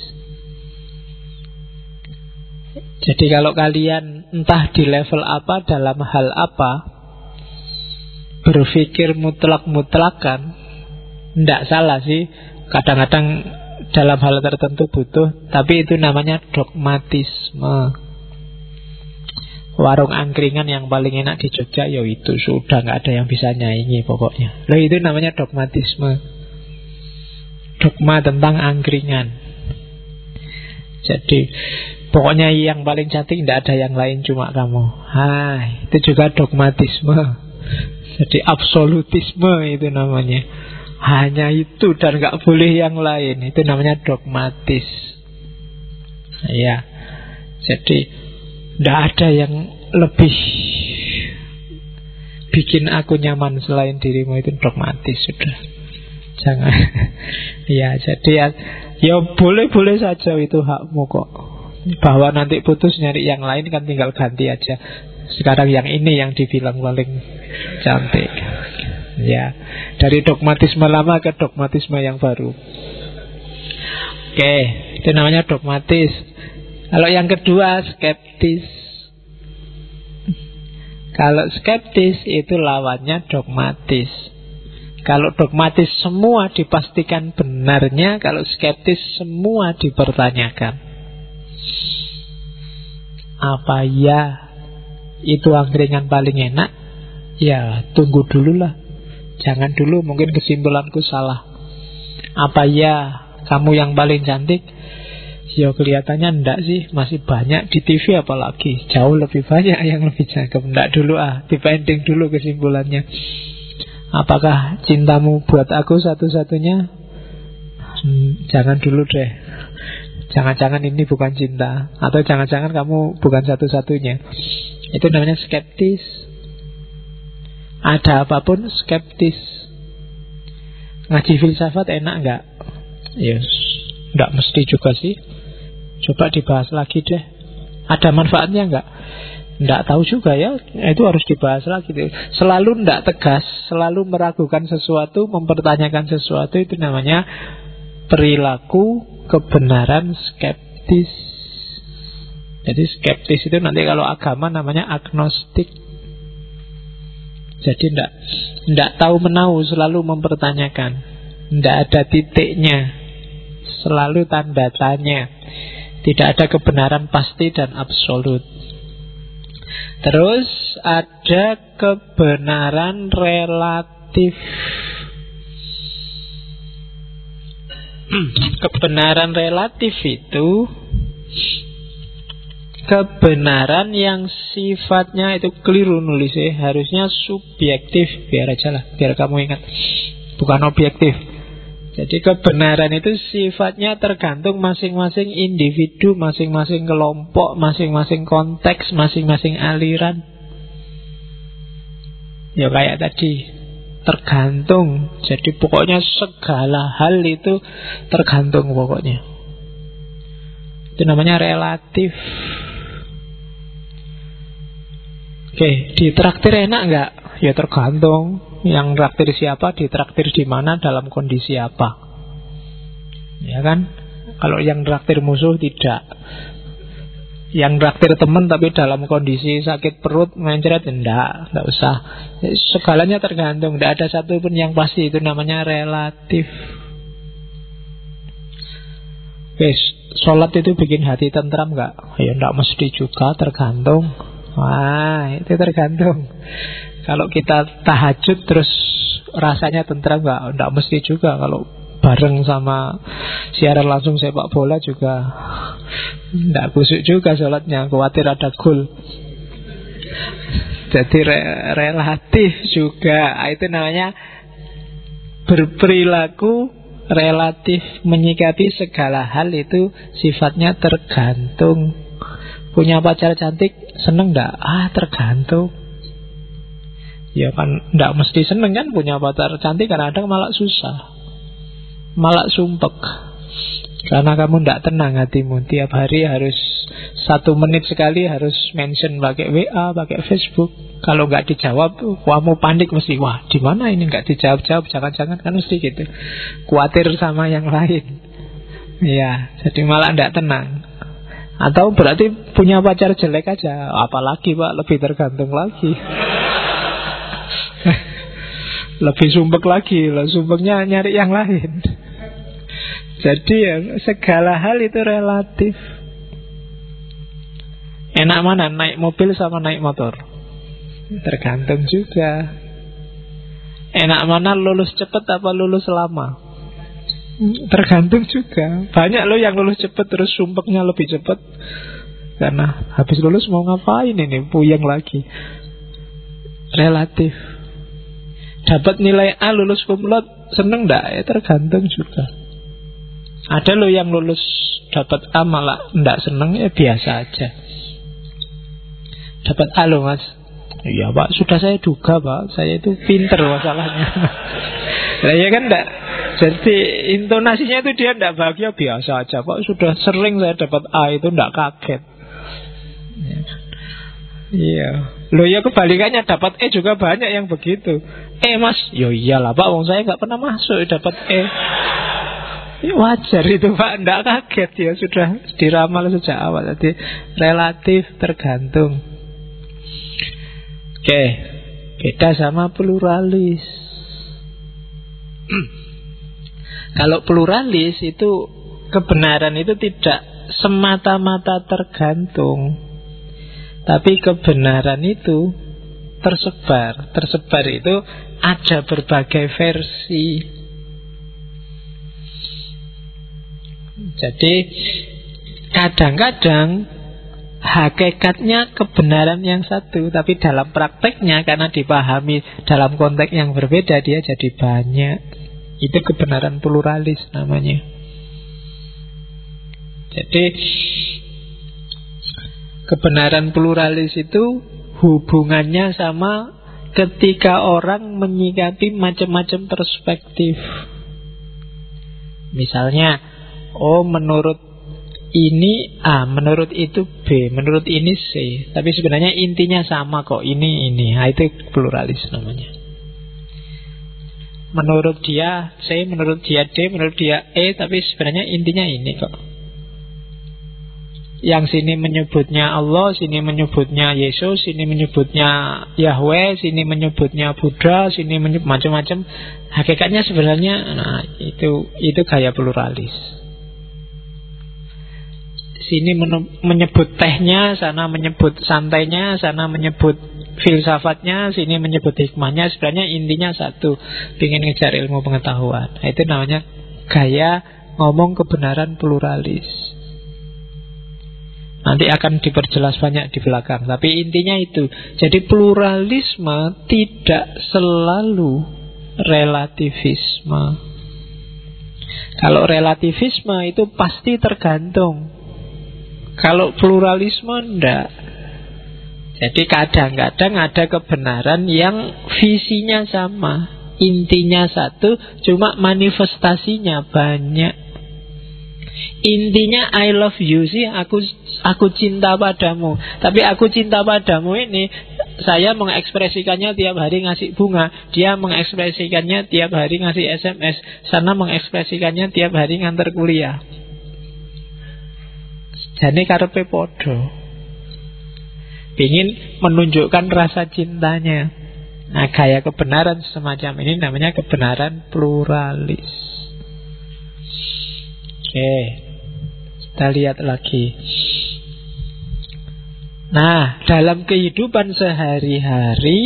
Jadi kalau kalian entah di level apa, dalam hal apa, berpikir mutlak-mutlakan, nggak salah sih. Kadang-kadang dalam hal tertentu butuh, tapi itu namanya dogmatisme. Warung angkringan yang paling enak di Jogja ya itu, sudah nggak ada yang bisa nyaingi pokoknya. Loh, itu namanya dogmatisme. Dogma tentang angkringan. Jadi pokoknya yang paling cantik, tidak ada yang lain, cuma kamu. Hai, itu juga dogmatisme. Jadi absolutisme itu namanya. Hanya itu dan nggak boleh yang lain. Itu namanya dogmatis. Ya. Jadi tidak ada yang lebih bikin aku nyaman selain dirimu, itu dogmatis sudah. Jangan. Ya, jadi ya, ya boleh-boleh saja, itu hakmu kok. Bahwa nanti putus nyari yang lain kan tinggal ganti aja. Sekarang yang ini yang dibilang paling cantik. Ya, dari dogmatisme lama ke dogmatisme yang baru. Oke, itu namanya dogmatis. Kalau yang kedua, skeptis. Kalau skeptis itu lawannya dogmatis. Kalau dogmatis semua dipastikan benarnya, kalau skeptis semua dipertanyakan. Apa ya itu angkringan paling enak? Ya, tunggu dulu lah. Jangan dulu, mungkin kesimpulanku salah. Apa ya kamu yang paling cantik? Ya kelihatannya enggak sih, masih banyak di T V apalagi. Jauh lebih banyak yang lebih cakep. Enggak dulu ah, dibanding dulu kesimpulannya. Apakah cintamu buat aku satu-satunya? Hmm, jangan dulu deh. Jangan-jangan ini bukan cinta. Atau jangan-jangan kamu bukan satu-satunya. Itu namanya skeptis. Ada apapun skeptis. Ngaji filsafat enak enggak? Yes, enggak mesti juga sih. Coba dibahas lagi deh. Ada manfaatnya enggak? Enggak tahu juga ya. Itu harus dibahas lagi deh. Selalu enggak tegas, selalu meragukan sesuatu, mempertanyakan sesuatu, itu namanya perilaku kebenaran skeptis. Jadi skeptis itu nanti kalau agama namanya agnostik. Jadi enggak enggak tahu menau, selalu mempertanyakan. Enggak ada titiknya, selalu tanda tanya. Tidak ada kebenaran pasti dan absolut. Terus ada kebenaran relatif. Kebenaran relatif itu kebenaran yang sifatnya itu keliru nulisnya, harusnya subjektif. Biar aja lah, biar kamu ingat, bukan objektif. Jadi kebenaran itu sifatnya tergantung masing-masing individu, masing-masing kelompok, masing-masing konteks, masing-masing aliran. Ya kayak tadi, tergantung. Jadi pokoknya segala hal itu tergantung pokoknya. Itu namanya relatif. Oke, ditraktir enak enggak? Ya tergantung. Yang traktir siapa, ditraktir di mana, dalam kondisi apa. Ya kan? Kalau yang traktir musuh tidak. Yang traktir teman tapi dalam kondisi sakit perut, mencret, enggak, enggak usah. Segalanya tergantung, enggak ada satupun yang pasti. Itu namanya relatif. Oke, sholat itu bikin hati tentram enggak? Ya enggak mesti juga, tergantung. Wah, itu tergantung. Kalau kita tahajud terus rasanya tentram enggak? Enggak mesti juga. Kalau bareng sama siaran langsung sepak bola juga enggak kusuk juga sholatnya, khawatir ada gol. Jadi re- relatif juga. Itu namanya berperilaku relatif, menyikapi segala hal itu sifatnya tergantung. Punya pacar cantik, seneng gak? Ah, tergantung. Ya kan, gak mesti seneng kan punya pacar cantik. Kadang-kadang malah susah, malah sumpek. Karena kamu gak tenang hatimu. Tiap hari harus satu menit sekali harus mention pakai W A, pakai Facebook. Kalau gak dijawab, kamu panik mesti. Wah, di mana ini gak dijawab-jawab? Jangan-jangan kan mesti gitu. Khawatir sama yang lain. Ya, jadi malah gak tenang. Atau berarti punya pacar jelek aja. Apalagi Pak, lebih tergantung lagi. Lebih sumpek lagi. Sumpeknya nyari yang lain. Jadi ya, segala hal itu relatif. Enak mana, naik mobil sama naik motor? Tergantung juga. Enak mana, lulus cepat apa lulus lama? Tergantung juga. Banyak loh yang lulus cepat terus sumpeknya lebih cepat. Karena habis lulus mau ngapain ini, puyeng lagi. Relatif. Dapat nilai A lulus kumlot, seneng gak? Ya tergantung juga. Ada loh yang lulus dapat A malah ndak seneng, ya biasa aja. Dapat A loh Mas. Iya Pak, sudah saya duga Pak, saya itu pinter masalahnya. Nah ya kan ndak. Jadi intonasinya itu dia ndak bahagia, biasa aja Pak, sudah sering saya dapat A itu ndak kaget. Iya. Loh ya kebalikannya, dapat E juga banyak yang begitu. E Mas, yo iyalah Pak, wong saya nggak pernah masuk dapat E. Wajar itu Pak, tidak kaget ya, sudah diramal sejak awal. Jadi relatif, tergantung. Oke, beda sama pluralis. Kalau pluralis itu kebenaran itu tidak semata-mata tergantung, tapi kebenaran itu tersebar. Tersebar itu ada berbagai versi. Jadi kadang-kadang hakikatnya kebenaran yang satu, tapi dalam prakteknya karena dipahami dalam konteks yang berbeda, dia jadi banyak. Itu kebenaran pluralis namanya. Jadi kebenaran pluralis itu hubungannya sama ketika orang menyikapi macam-macam perspektif. Misalnya, oh menurut ini A, menurut itu B, menurut ini C, tapi sebenarnya intinya sama kok, ini ini. Nah, itu pluralis namanya. Menurut dia C, menurut dia D, menurut dia E, tapi sebenarnya intinya ini kok. Yang sini menyebutnya Allah, sini menyebutnya Yesus, sini menyebutnya Yahweh, sini menyebutnya Buddha, sini menyebut macam-macam. Hakikatnya sebenarnya, nah itu itu gaya pluralis. Sini menyebut tehnya, sana menyebut santainya, sana menyebut filsafatnya, sini menyebut hikmahnya. Sebenarnya intinya satu, ingin ngejar ilmu pengetahuan. Nah, itu namanya gaya ngomong kebenaran pluralis. Nanti akan diperjelas banyak di belakang, tapi intinya itu. Jadi pluralisme tidak selalu relativisme. Kalau relativisme itu pasti tergantung. Kalau pluralisme enggak. Jadi kadang-kadang ada kebenaran yang visinya sama, intinya satu, cuma manifestasinya banyak. Intinya I love you sih, aku aku cinta padamu. Tapi aku cinta padamu ini, saya mengekspresikannya tiap hari ngasih bunga, dia mengekspresikannya tiap hari ngasih S M S, sana mengekspresikannya tiap hari ngantar kuliah. Jane karepe podo, ingin menunjukkan rasa cintanya. Nah, gaya kebenaran semacam ini namanya kebenaran pluralis. Oke, kita lihat lagi. Nah, dalam kehidupan sehari-hari,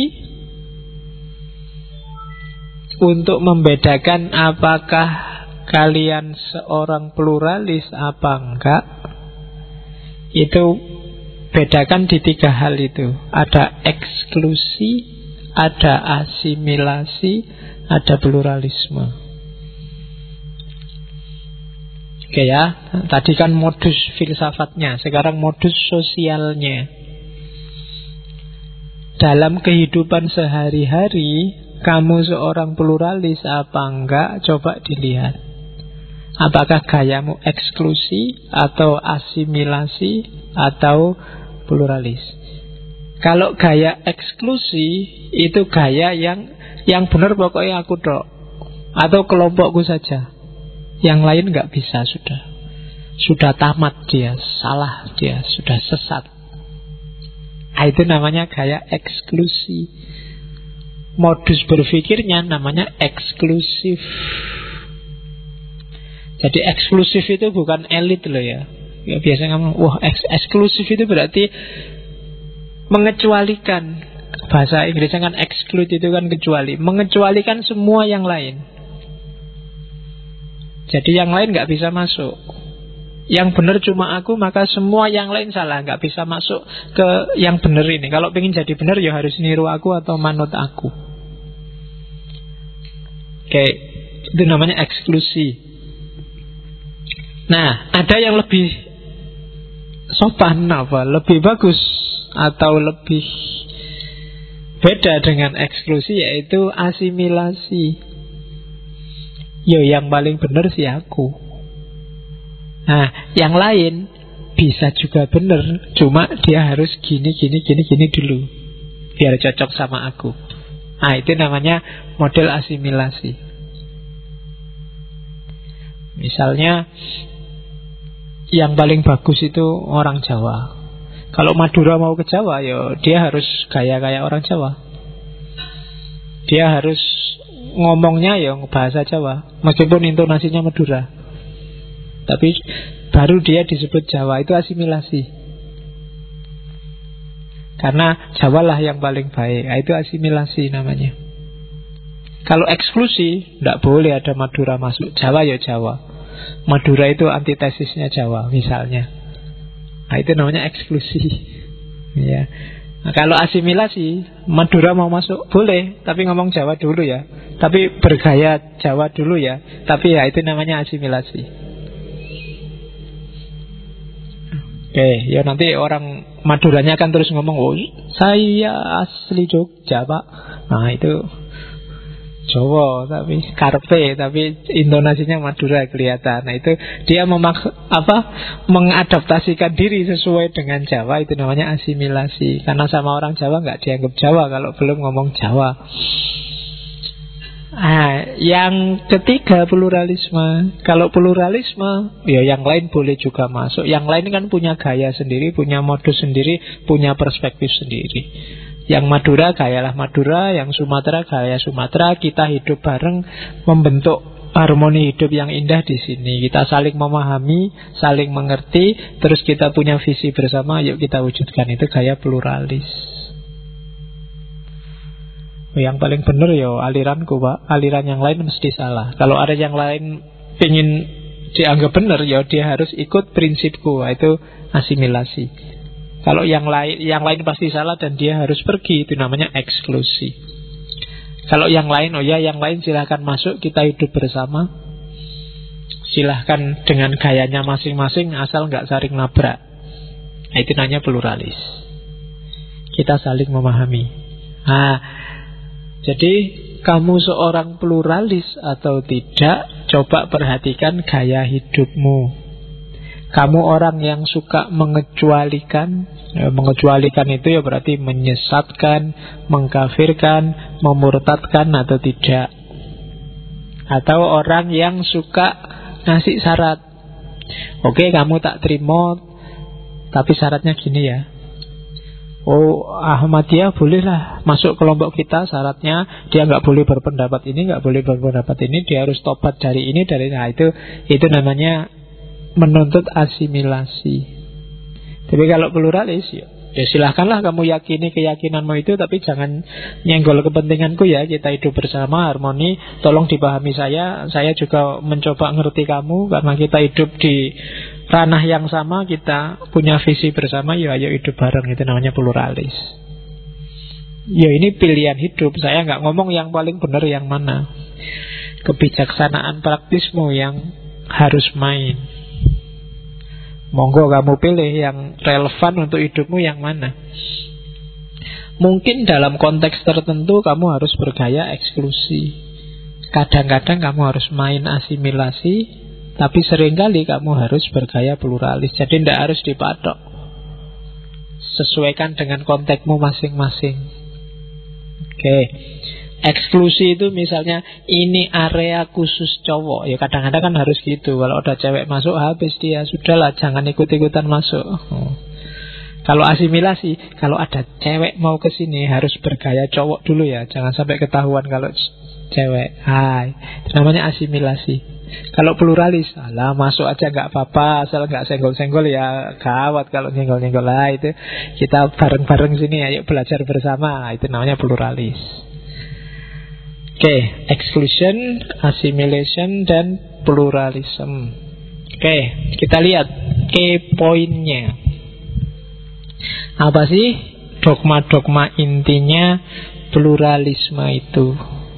untuk membedakan apakah kalian seorang pluralis apa enggak, itu bedakan di tiga hal itu. Ada eksklusi, ada asimilasi, ada pluralisme. Oke ya, tadi kan modus filsafatnya, sekarang modus sosialnya. Dalam kehidupan sehari-hari, kamu seorang pluralis apa enggak? Coba dilihat. Apakah gayamu eksklusi atau asimilasi atau pluralis? Kalau gaya eksklusi itu gaya yang yang benar pokoknya aku tok atau kelompokku saja. Yang lain nggak bisa, sudah Sudah tamat dia, salah dia, sudah sesat. Nah, itu namanya gaya eksklusi. Modus berpikirnya namanya eksklusif. Jadi eksklusif itu bukan elit loh ya. Ya biasanya ngomong, wah eks- eksklusif itu berarti mengecualikan. Bahasa Inggrisnya kan exclude itu kan kecuali, mengecualikan semua yang lain. Jadi yang lain gak bisa masuk. Yang benar cuma aku, maka semua yang lain salah, gak bisa masuk ke yang benar ini. Kalau pengen jadi benar ya harus niru aku atau manut aku. Oke, itu namanya eksklusi. Nah, ada yang lebih sopan apa? Lebih bagus atau lebih beda dengan eksklusi, yaitu asimilasi. Yo, yang paling benar sih aku. Nah, yang lain bisa juga benar, cuma dia harus gini, gini, gini, gini dulu biar cocok sama aku. Nah, itu namanya model asimilasi. Misalnya yang paling bagus itu orang Jawa. Kalau Madura mau ke Jawa, yo dia harus gaya kayak orang Jawa. Dia harus ngomongnya ya bahasa Jawa, meskipun intonasinya Madura. Tapi baru dia disebut Jawa, itu asimilasi. Karena Jawa lah yang paling baik, itu asimilasi namanya. Kalau eksklusi, tidak boleh ada Madura masuk. Jawa ya Jawa. Madura itu antitesisnya Jawa misalnya. Nah, itu namanya eksklusi. Ya. Nah, kalau asimilasi, Madura mau masuk boleh, tapi ngomong Jawa dulu ya. Tapi bergaya Jawa dulu ya. Tapi ya itu namanya asimilasi. Oke, ya nanti orang Maduranya kan terus ngomong, oh, saya asli Jogja Pak. Nah itu Jawa tapi karpe, tapi intonasinya Madura kelihatan. Nah itu dia memak apa mengadaptasikan diri sesuai dengan Jawa, itu namanya asimilasi. Karena sama orang Jawa nggak dianggap Jawa kalau belum ngomong Jawa. Nah, yang ketiga pluralisme. Kalau pluralisme, ya yang lain boleh juga masuk. Yang lain kan punya gaya sendiri, punya modus sendiri, punya perspektif sendiri. Yang Madura gayalah Madura, yang Sumatera gaya Sumatera. Kita hidup bareng, membentuk harmoni hidup yang indah di sini. Kita saling memahami, saling mengerti, terus kita punya visi bersama, yuk kita wujudkan. Itu gaya pluralis. Yang paling benar ya aliranku Pak. Aliran yang lain mesti salah. Kalau ada yang lain ingin dianggap benar, ya dia harus ikut prinsipku. Itu asimilasi. Kalau yang lain yang lain pasti salah dan dia harus pergi, itu namanya eksklusi. Kalau yang lain, oh ya yang lain silahkan masuk, kita hidup bersama. Silahkan dengan gayanya masing-masing, asal nggak saling nabrak. Nah, itu namanya pluralis. Kita saling memahami. Nah, jadi kamu seorang pluralis atau tidak, coba perhatikan gaya hidupmu. Kamu orang yang suka mengecualikan. Ya, mengecualikan itu ya berarti menyesatkan, mengkafirkan, memurtadkan atau tidak. Atau orang yang suka ngasih syarat. Oke, kamu tak terima, tapi syaratnya gini ya. Oh, Ahmadiyah bolehlah masuk kelompok kita, syaratnya dia nggak boleh berpendapat ini, nggak boleh berpendapat ini, dia harus tobat dari ini, dari nah itu itu namanya menuntut asimilasi. Tapi kalau pluralis ya, ya silahkanlah kamu yakini keyakinanmu itu, tapi jangan nyenggol kepentinganku ya. Kita hidup bersama harmoni, tolong dipahami saya, saya juga mencoba ngerti kamu, karena kita hidup di ranah yang sama, kita punya visi bersama, ya ayo hidup bareng. Itu namanya pluralis. Ya ini pilihan hidup. Saya nggak ngomong yang paling benar yang mana. Kebijaksanaan praktismu yang harus main. Monggo kamu pilih yang relevan untuk hidupmu yang mana. Mungkin dalam konteks tertentu kamu harus bergaya eksklusi. Kadang-kadang kamu harus main asimilasi. Tapi seringkali kamu harus bergaya pluralis. Jadi tidak harus dipatok. Sesuaikan dengan konteksmu masing-masing. Oke. Eksklusi itu misalnya ini area khusus cowok. Ya kadang-kadang kan harus gitu. Kalau ada cewek masuk habis dia. Sudahlah, jangan ikut-ikutan masuk. oh. Kalau asimilasi, kalau ada cewek mau ke sini harus bergaya cowok dulu ya. Jangan sampai ketahuan kalau cewek. Hai, itu namanya asimilasi. Kalau pluralis, alah masuk aja nggak apa-apa, asal nggak senggol-senggol ya gawat kalau nyenggol-nyenggol lah itu. Kita bareng-bareng sini, ayo belajar bersama. Itu namanya pluralis. Oke, okay, exclusion, assimilation, dan pluralism. Oke, okay, kita lihat key point-nya. Apa sih dogma-dogma intinya pluralisme itu?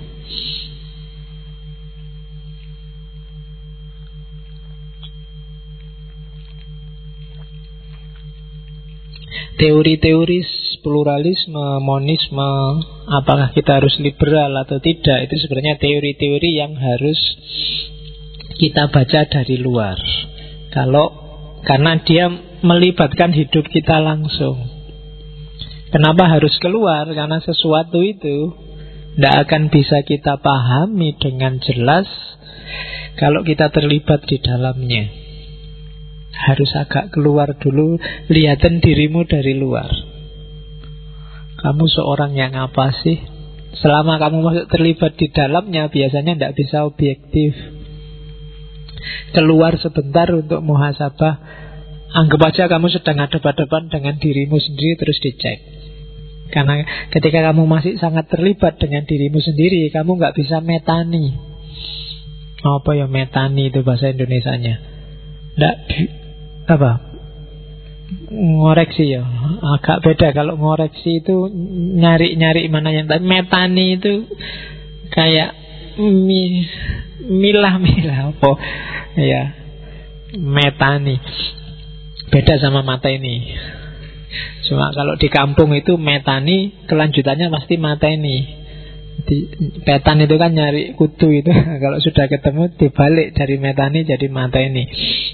Teori-teori pluralisme, monisme, apakah kita harus liberal atau tidak, itu sebenarnya teori-teori yang harus kita baca dari luar. Kalau karena dia melibatkan hidup kita langsung. Kenapa harus keluar? Karena sesuatu itu tidak akan bisa kita pahami dengan jelas kalau kita terlibat di dalamnya. Harus agak keluar dulu, lihatan dirimu dari luar. Kamu seorang yang apa sih? Selama kamu masuk terlibat di dalamnya, biasanya tidak bisa objektif. Keluar sebentar untuk muhasabah. Anggap aja kamu sedang hadap-hadapan dengan dirimu sendiri, terus dicek. Karena ketika kamu masih sangat terlibat dengan dirimu sendiri, kamu nggak bisa metani. Apa ya metani itu bahasa Indonesianya? Nggak, apa? Ngoreksi ya. Agak beda kalau ngoreksi itu nyari-nyari mana yang tadi. Metani itu kayak mi, milah-milah apa? Ya, metani. Beda sama mata ini. Cuma kalau di kampung itu metani, kelanjutannya pasti mata ini. Di, petan itu kan nyari kutu itu. Kalau sudah ketemu dibalik dari metani jadi mata ini.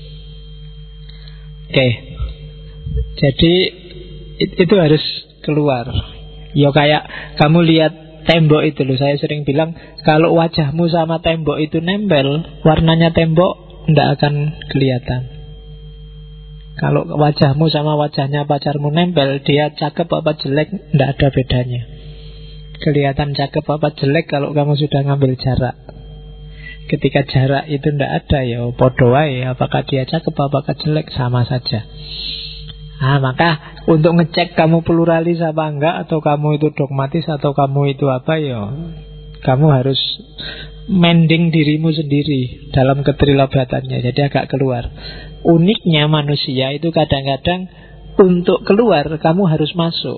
Oke. Jadi it, itu harus keluar. Ya kayak kamu lihat tembok itu loh. Saya sering bilang kalau wajahmu sama tembok itu nempel, warnanya tembok tidak akan kelihatan. Kalau wajahmu sama wajahnya pacarmu nempel, dia cakep apa jelek tidak ada bedanya. Kelihatan cakep apa jelek kalau kamu sudah ngambil jarak. Ketika jarak itu tidak ada, ya podo wae, apakah dia cakep apakah jelek sama saja. Nah, maka untuk ngecek kamu pluralis apa enggak, atau kamu itu dogmatis, atau kamu itu apa, ya kamu harus mending dirimu sendiri dalam keterlibatannya. Jadi agak keluar. Uniknya manusia itu kadang-kadang untuk keluar kamu harus masuk.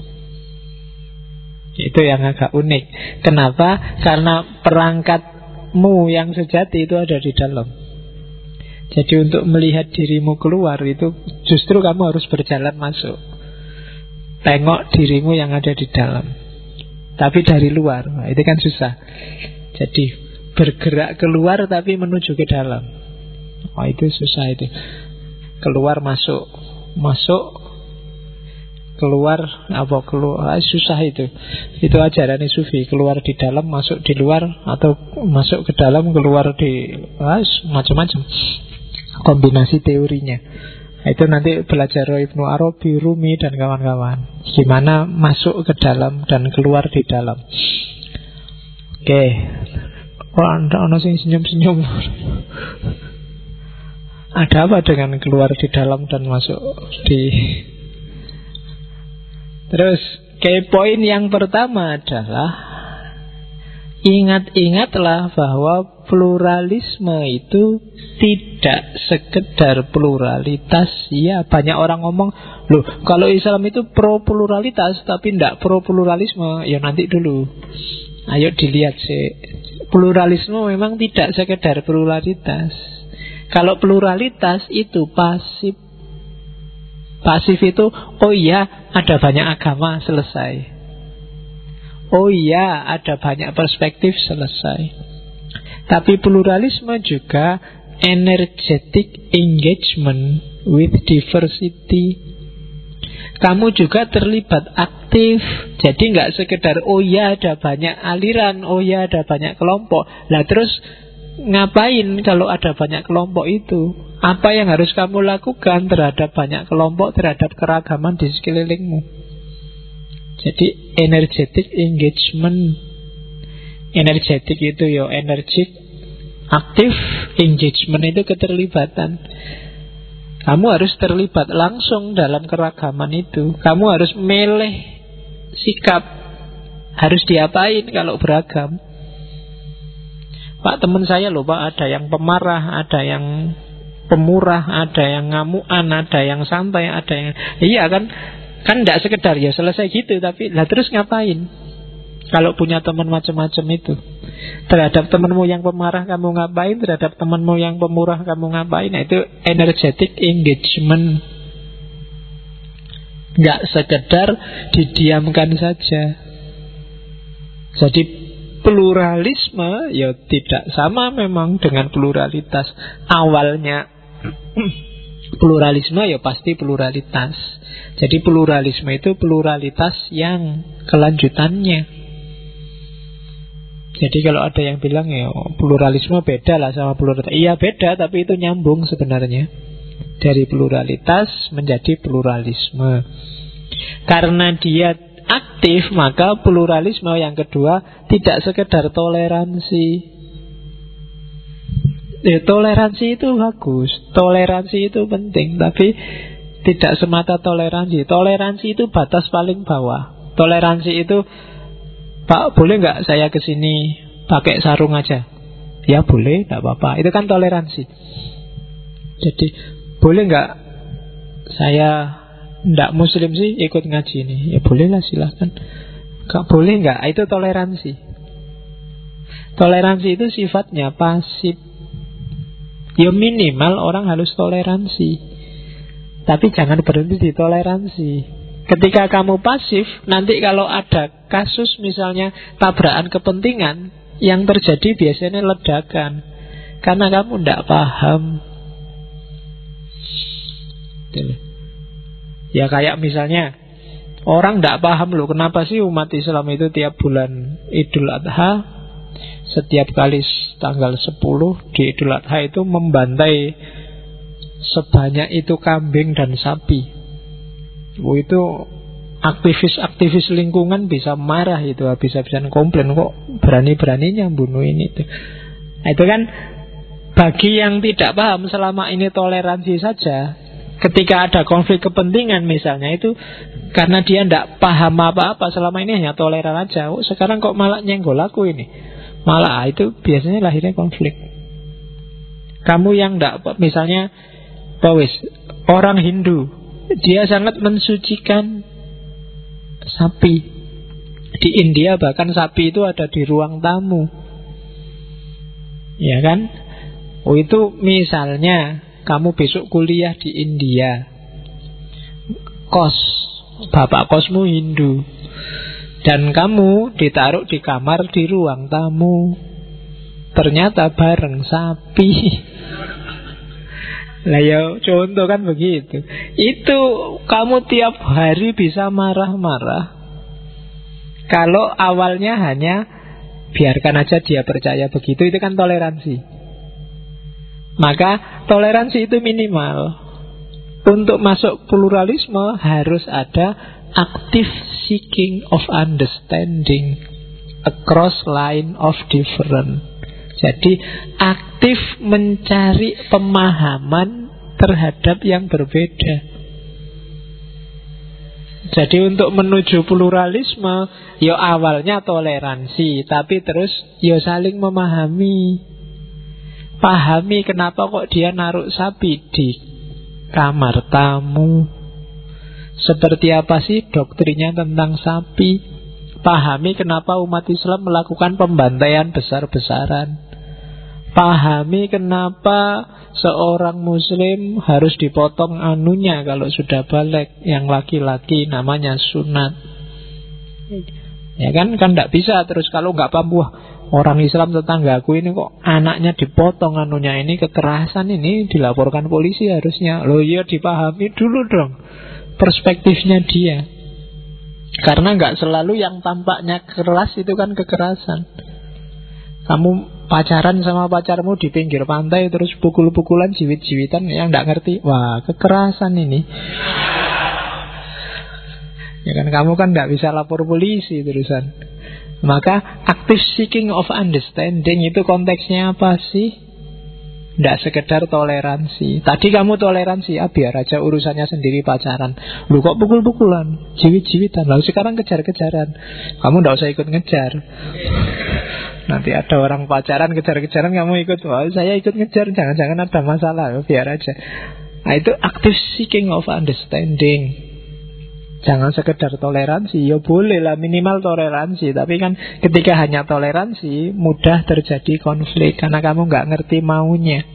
Itu yang agak unik. Kenapa? Karena perangkatmu yang sejati itu ada di dalam. Jadi untuk melihat dirimu keluar itu justru kamu harus berjalan masuk. Tengok dirimu yang ada di dalam. Tapi dari luar, nah, itu kan susah. Jadi bergerak keluar tapi menuju ke dalam. Oh, itu susah itu. Keluar masuk, masuk keluar apa keluar, ah, susah itu. Itu ajaran sufi, keluar di dalam, masuk di luar, atau masuk ke dalam, keluar di, ah, macam-macam kombinasi teorinya. Itu nanti belajar Ibnu Arabi, Rumi dan kawan-kawan. Gimana masuk ke dalam dan keluar di dalam. Oke. Oh, anda ono sing senyum-senyum. Ada apa dengan keluar di dalam dan masuk di... Terus key point yang pertama adalah ingat-ingatlah bahwa pluralisme itu tidak sekedar pluralitas. Ya, banyak orang ngomong, loh kalau Islam itu pro pluralitas tapi tidak pro pluralisme. Ya nanti dulu, ayo dilihat sih. Pluralisme memang tidak sekedar pluralitas. Kalau pluralitas itu pasif. Pasif itu, oh iya ada banyak agama, selesai. Oh iya ada banyak perspektif, selesai. Tapi pluralisme juga energetic engagement with diversity. Kamu juga terlibat aktif. Jadi nggak sekedar oh iya ada banyak aliran, oh iya ada banyak kelompok. Lah terus ngapain kalau ada banyak kelompok itu? Apa yang harus kamu lakukan terhadap banyak kelompok, terhadap keragaman di sekelilingmu? Jadi energetic engagement. Energetic itu ya energik, aktif. Engagement itu keterlibatan. Kamu harus terlibat langsung dalam keragaman itu. Kamu harus milih sikap, harus diapain kalau beragam. Pak, teman saya loh Pak, ada yang pemarah, ada yang pemurah, ada yang ngamuan, ada yang santai, ada yang... Iya kan, kan tidak sekedar ya selesai gitu. Tapi lah terus ngapain kalau punya teman macam-macam itu? Terhadap temanmu yang pemarah kamu ngapain? Terhadap temanmu yang pemurah kamu ngapain? Nah, itu energetic engagement. Nggak sekedar didiamkan saja. Jadi pluralisme ya tidak sama memang dengan pluralitas. Awalnya pluralisme ya pasti pluralitas. Jadi pluralisme itu pluralitas yang kelanjutannya. Jadi kalau ada yang bilang ya pluralisme beda lah sama pluralitas. Iya beda, tapi itu nyambung sebenarnya. Dari pluralitas menjadi pluralisme. Karena dia aktif, maka pluralisme yang kedua tidak sekedar toleransi. Ya, toleransi itu bagus, toleransi itu penting, tapi tidak semata toleransi. Toleransi itu batas paling bawah. Toleransi itu, Pak, boleh nggak saya kesini pakai sarung aja? Ya boleh, nggak apa-apa. Itu kan toleransi. Jadi boleh nggak saya nggak muslim sih ikut ngaji ini? Ya bolehlah, silahkan. Nggak boleh nggak? Itu toleransi. Toleransi itu sifatnya pasif. Ya minimal orang harus toleransi. Tapi jangan berhenti di toleransi. Ketika kamu pasif, nanti kalau ada kasus misalnya tabrakan kepentingan, yang terjadi biasanya ledakan. Karena kamu tidak paham. Ya kayak misalnya orang tidak paham loh, kenapa sih umat Islam itu tiap bulan Idul Adha, setiap kali tanggal sepuluh di Idul Adha itu membantai sebanyak itu kambing dan sapi. Oh, itu aktivis-aktivis lingkungan bisa marah itu, habis-habisan komplain, kok berani-beraninya bunuh ini itu. Nah, itu kan bagi yang tidak paham selama ini toleransi saja. Ketika ada konflik kepentingan misalnya, itu karena dia tidak paham apa-apa, selama ini hanya toleran aja. Oh, sekarang kok malah nyenggol aku ini. Malah itu biasanya lahirnya konflik. Kamu yang tidak, misalnya Pawis, orang Hindu, dia sangat mensucikan sapi. Di India bahkan sapi itu ada di ruang tamu. Ya kan? Oh, itu misalnya kamu besok kuliah di India, kos, bapak kosmu Hindu, dan kamu ditaruh di kamar di ruang tamu. Ternyata bareng sapi. Lah ya contoh kan begitu. Itu kamu tiap hari bisa marah-marah. Kalau awalnya hanya biarkan aja dia percaya begitu, itu kan toleransi. Maka toleransi itu minimal. Untuk masuk pluralisme harus ada active seeking of understanding across line of difference. Jadi aktif mencari pemahaman terhadap yang berbeda. Jadi untuk menuju pluralisme, ya awalnya toleransi, tapi terus ya saling memahami. Pahami kenapa kok dia naruh sapi di kamar tamu. Seperti apa sih doktrinnya tentang sapi. Pahami kenapa umat Islam melakukan pembantaian besar-besaran. Pahami kenapa seorang muslim harus dipotong anunya kalau sudah balik. Yang laki-laki namanya sunat. Ya kan, kan tidak bisa terus kalau nggak paham. Wah, orang Islam tetanggaku ini kok anaknya dipotong anunya, ini kekerasan, ini dilaporkan polisi harusnya. Loh iya, dipahami dulu dong perspektifnya dia. Karena nggak selalu yang tampaknya keras itu kan kekerasan. Kamu pacaran sama pacarmu di pinggir pantai terus pukul-pukulan, jiwit-jiwitan, yang nggak ngerti, wah kekerasan ini. Ya kan, kamu kan nggak bisa lapor polisi terusan. Maka active seeking of understanding itu konteksnya apa sih? Tidak sekedar toleransi. Tadi kamu toleransi, ah biar aja urusannya sendiri pacaran. Lu kok pukul-pukulan, jiwit-jiwitan. Lalu sekarang kejar-kejaran. Kamu tidak usah ikut ngejar. Nanti ada orang pacaran kejar-kejaran, kamu ikut. Wah, saya ikut ngejar, jangan-jangan ada masalah. Biar aja. Nah, itu active seeking of understanding. Jangan sekedar toleransi. Ya boleh lah, minimal toleransi. Tapi kan ketika hanya toleransi, mudah terjadi konflik karena kamu nggak ngerti maunya.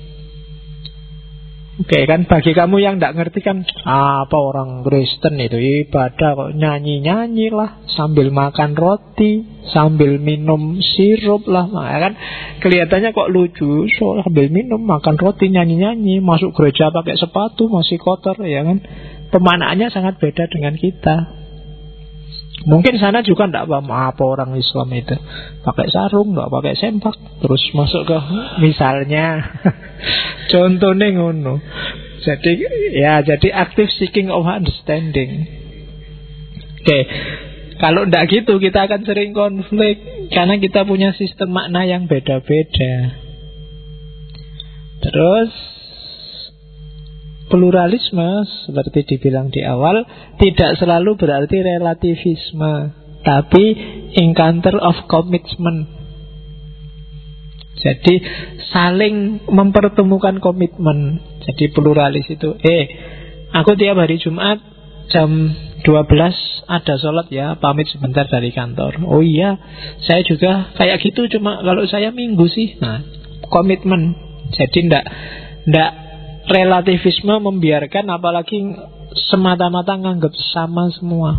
Oke kan, bagi kamu yang nggak ngerti kan, ah, apa orang Kristen itu ibadah kok nyanyi-nyanyi lah, sambil makan roti, sambil minum sirup lah. Nah, kan kelihatannya kok lucu, so, sambil minum, makan roti, nyanyi-nyanyi, masuk gereja pakai sepatu masih kotor, ya kan. Pemaknaannya sangat beda dengan kita. Mungkin sana juga tidak paham apa orang Islam itu pakai sarung, tidak pakai sempak, terus masuk ke misalnya contohnya ngono. Jadi ya, jadi active seeking of understanding. Oke, kalau tidak gitu kita akan sering konflik karena kita punya sistem makna yang beda-beda. Terus pluralisme, seperti dibilang di awal, tidak selalu berarti relativisme, tapi encounter of commitment. Jadi saling mempertemukan komitmen. Jadi pluralis itu, eh, aku tiap hari Jumat jam dua belas ada sholat ya, pamit sebentar dari kantor. Oh iya, saya juga kayak gitu, cuma kalau saya minggu sih. Nah, komitmen. Jadi ndak ndak relativisme membiarkan, apalagi semata-mata nganggap sama semua.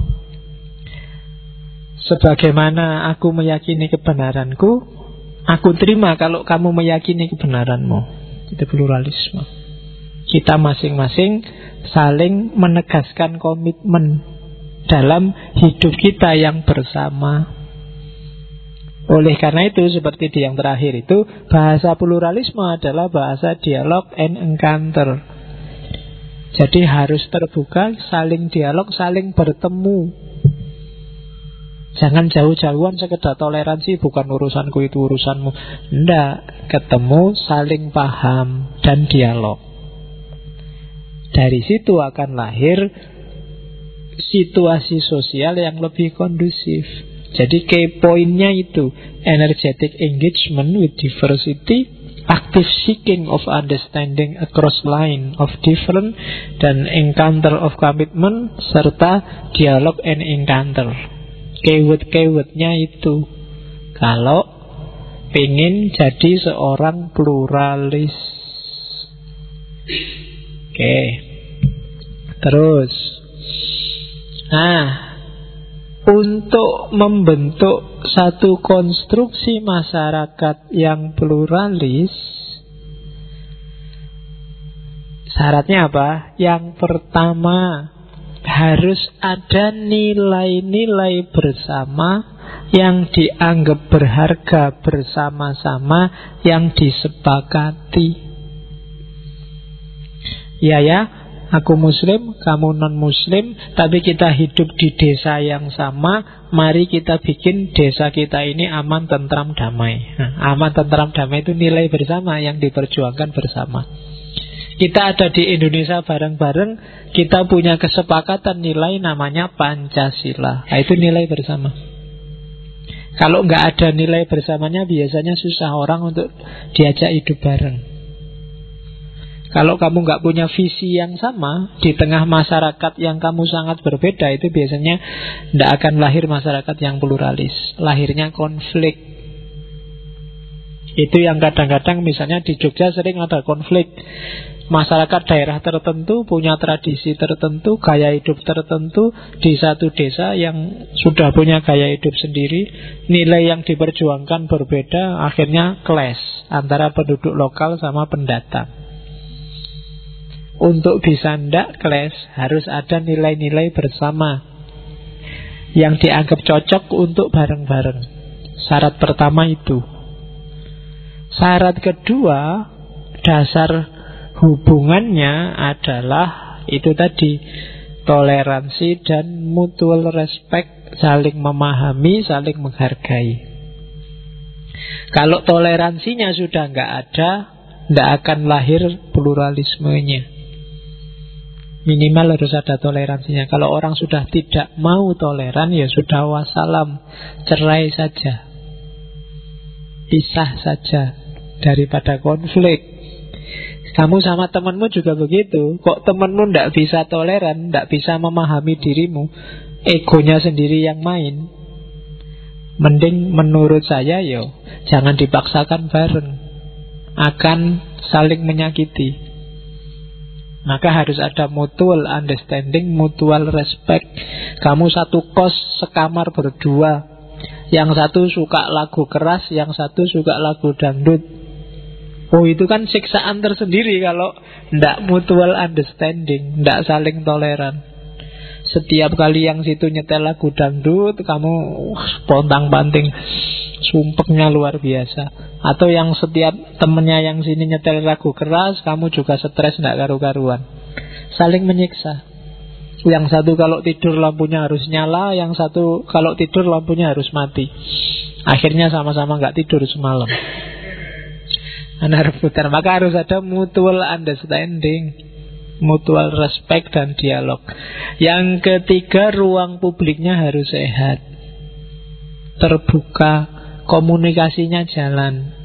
Sebagaimana aku meyakini kebenaranku, aku terima kalau kamu meyakini kebenaranmu. Itu pluralisme. Kita masing-masing saling menegaskan komitmen dalam hidup kita yang bersama. Oleh karena itu, seperti di yang terakhir itu, bahasa pluralisme adalah bahasa dialog and encounter. Jadi harus terbuka, saling dialog, saling bertemu. Jangan jauh-jauhan sekedar toleransi, bukan urusanku itu urusanmu. Tidak, ketemu, saling paham, dan dialog. Dari situ akan lahir situasi sosial yang lebih kondusif. Jadi key pointnya itu energetic engagement with diversity, active seeking of understanding across line of different, dan encounter of commitment, serta dialog and encounter. Keyword-keywordnya itu kalau pengen jadi seorang pluralis. Oke, terus nah, untuk membentuk satu konstruksi masyarakat yang pluralis, syaratnya apa? Yang pertama, harus ada nilai-nilai bersama yang dianggap berharga bersama-sama, yang disepakati. Ya ya, aku muslim, kamu non-muslim, tapi kita hidup di desa yang sama. Mari kita bikin desa kita ini aman, tentram, damai. Nah, aman, tentram, damai itu nilai bersama yang diperjuangkan bersama. Kita ada di Indonesia bareng-bareng, kita punya kesepakatan nilai namanya Pancasila. Nah, itu nilai bersama. Kalau nggak ada nilai bersamanya, biasanya susah orang untuk diajak hidup bareng. Kalau kamu nggak punya visi yang sama di tengah masyarakat yang kamu sangat berbeda, itu biasanya tidak akan lahir masyarakat yang pluralis. Lahirnya konflik. Itu yang kadang-kadang misalnya di Jogja sering ada konflik. Masyarakat daerah tertentu punya tradisi tertentu, gaya hidup tertentu. Di satu desa yang sudah punya gaya hidup sendiri, nilai yang diperjuangkan berbeda, akhirnya clash antara penduduk lokal sama pendatang. Untuk bisa ndak clash, harus ada nilai-nilai bersama yang dianggap cocok untuk bareng-bareng. Syarat pertama itu. Syarat kedua, dasar hubungannya adalah itu tadi, toleransi dan mutual respect, saling memahami, saling menghargai. Kalau toleransinya sudah nggak ada, nggak akan lahir pluralismenya. Minimal harus ada toleransinya. Kalau orang sudah tidak mau toleran, ya sudah wassalam, cerai saja, pisah saja, daripada konflik. Kamu sama temanmu juga begitu. Kok temanmu tidak bisa toleran, tidak bisa memahami dirimu, egonya sendiri yang main, mending menurut saya yo jangan dipaksakan bareng, akan saling menyakiti. Maka harus ada mutual understanding, mutual respect. Kamu satu kos sekamar berdua, yang satu suka lagu keras, yang satu suka lagu dangdut. Oh, itu kan siksaan tersendiri kalau tidak mutual understanding, tidak saling toleran. Setiap kali yang situ nyetel lagu dangdut, kamu uh, pontang-panting, sumpeknya luar biasa. Atau yang setiap temennya yang sini nyetel lagu keras, kamu juga stres tidak karu-karuan. Saling menyiksa. Yang satu kalau tidur lampunya harus nyala, yang satu kalau tidur lampunya harus mati. Akhirnya sama-sama nggak tidur semalam. Nah, rebutan. Maka harus ada mutual understanding, mutual respect dan dialog. Yang ketiga, ruang publiknya harus sehat, terbuka, komunikasinya jalan.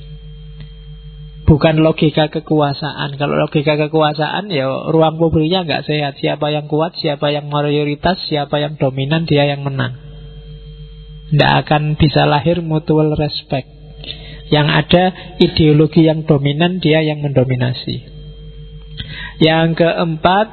Bukan logika kekuasaan. Kalau logika kekuasaan, ya ruang publiknya nggak sehat. Siapa yang kuat, siapa yang mayoritas, siapa yang dominan, dia yang menang. Tidak akan bisa lahir mutual respect. Yang ada ideologi yang dominan, dia yang mendominasi. Yang keempat,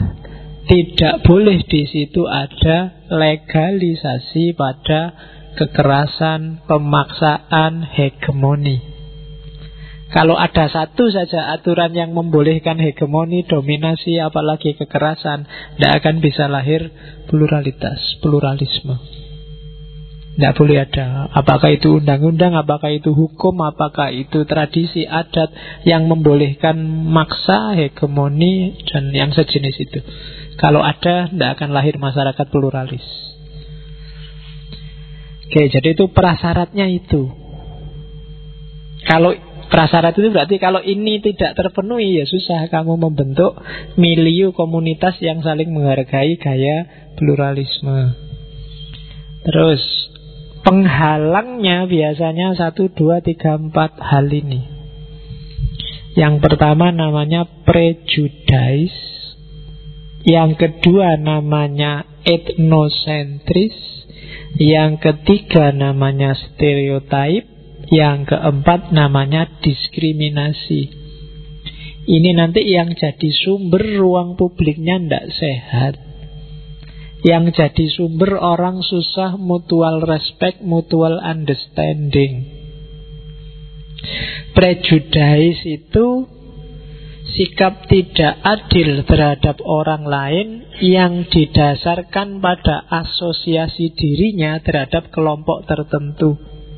tidak boleh di situ ada legalisasi pada kekerasan, pemaksaan, hegemoni. Kalau ada satu saja aturan yang membolehkan hegemoni, dominasi, apalagi kekerasan, tidak akan bisa lahir pluralitas, pluralisme. Tidak boleh ada. Apakah itu undang-undang, apakah itu hukum, apakah itu tradisi adat yang membolehkan maksa, hegemoni, dan yang sejenis itu. Kalau ada, tidak akan lahir masyarakat pluralis. Oke, jadi itu prasyaratnya itu. Kalau prasyarat itu berarti kalau ini tidak terpenuhi, ya susah kamu membentuk milieu komunitas yang saling menghargai gaya pluralisme. Terus penghalangnya biasanya satu, dua, tiga, empat hal ini. Yang pertama namanya prejudice. Yang kedua namanya etnosentris. Yang ketiga namanya stereotype. Yang keempat namanya diskriminasi. Ini nanti yang jadi sumber ruang publiknya tidak sehat. Yang jadi sumber orang susah mutual respect, mutual understanding. Prejudice itu sikap tidak adil terhadap orang lain yang didasarkan pada asosiasi dirinya terhadap kelompok tertentu.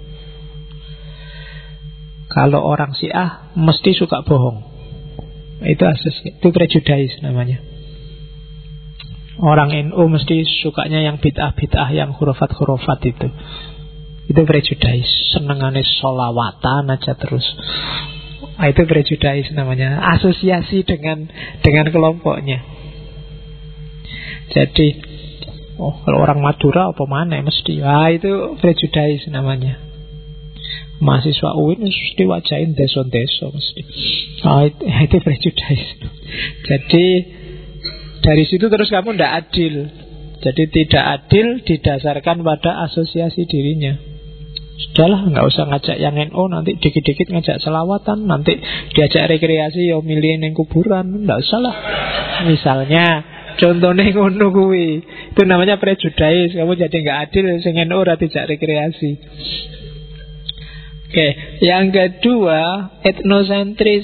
Kalau orang Syiah mesti suka bohong, itu asosiasi, itu prejudice namanya. Orang N U mesti sukanya yang bid'ah-bid'ah, yang khurafat-khurafat itu. Itu prejudice. Senengannya sholawatan aja terus. Itu prejudice namanya. Asosiasi dengan dengan kelompoknya. Jadi Oh, kalau orang Madura apa mana mesti. Ah, itu prejudice namanya. Mahasiswa U I N mesti wajahin deso-deso mesti. Ah, itu, itu prejudice. Jadi dari situ terus kamu tidak adil. Jadi tidak adil didasarkan pada asosiasi dirinya. Sudahlah, nggak usah ngajak yang N O, nanti dikit-dikit ngajak selawatan, nanti diajak rekreasi ya milihin yang kuburan, nggak usah lah. Misalnya, contohnya ngono kuwi, itu namanya prejudice. Kamu jadi nggak adil, sing N O ora dijak rekreasi. Oke, yang kedua etnosentris.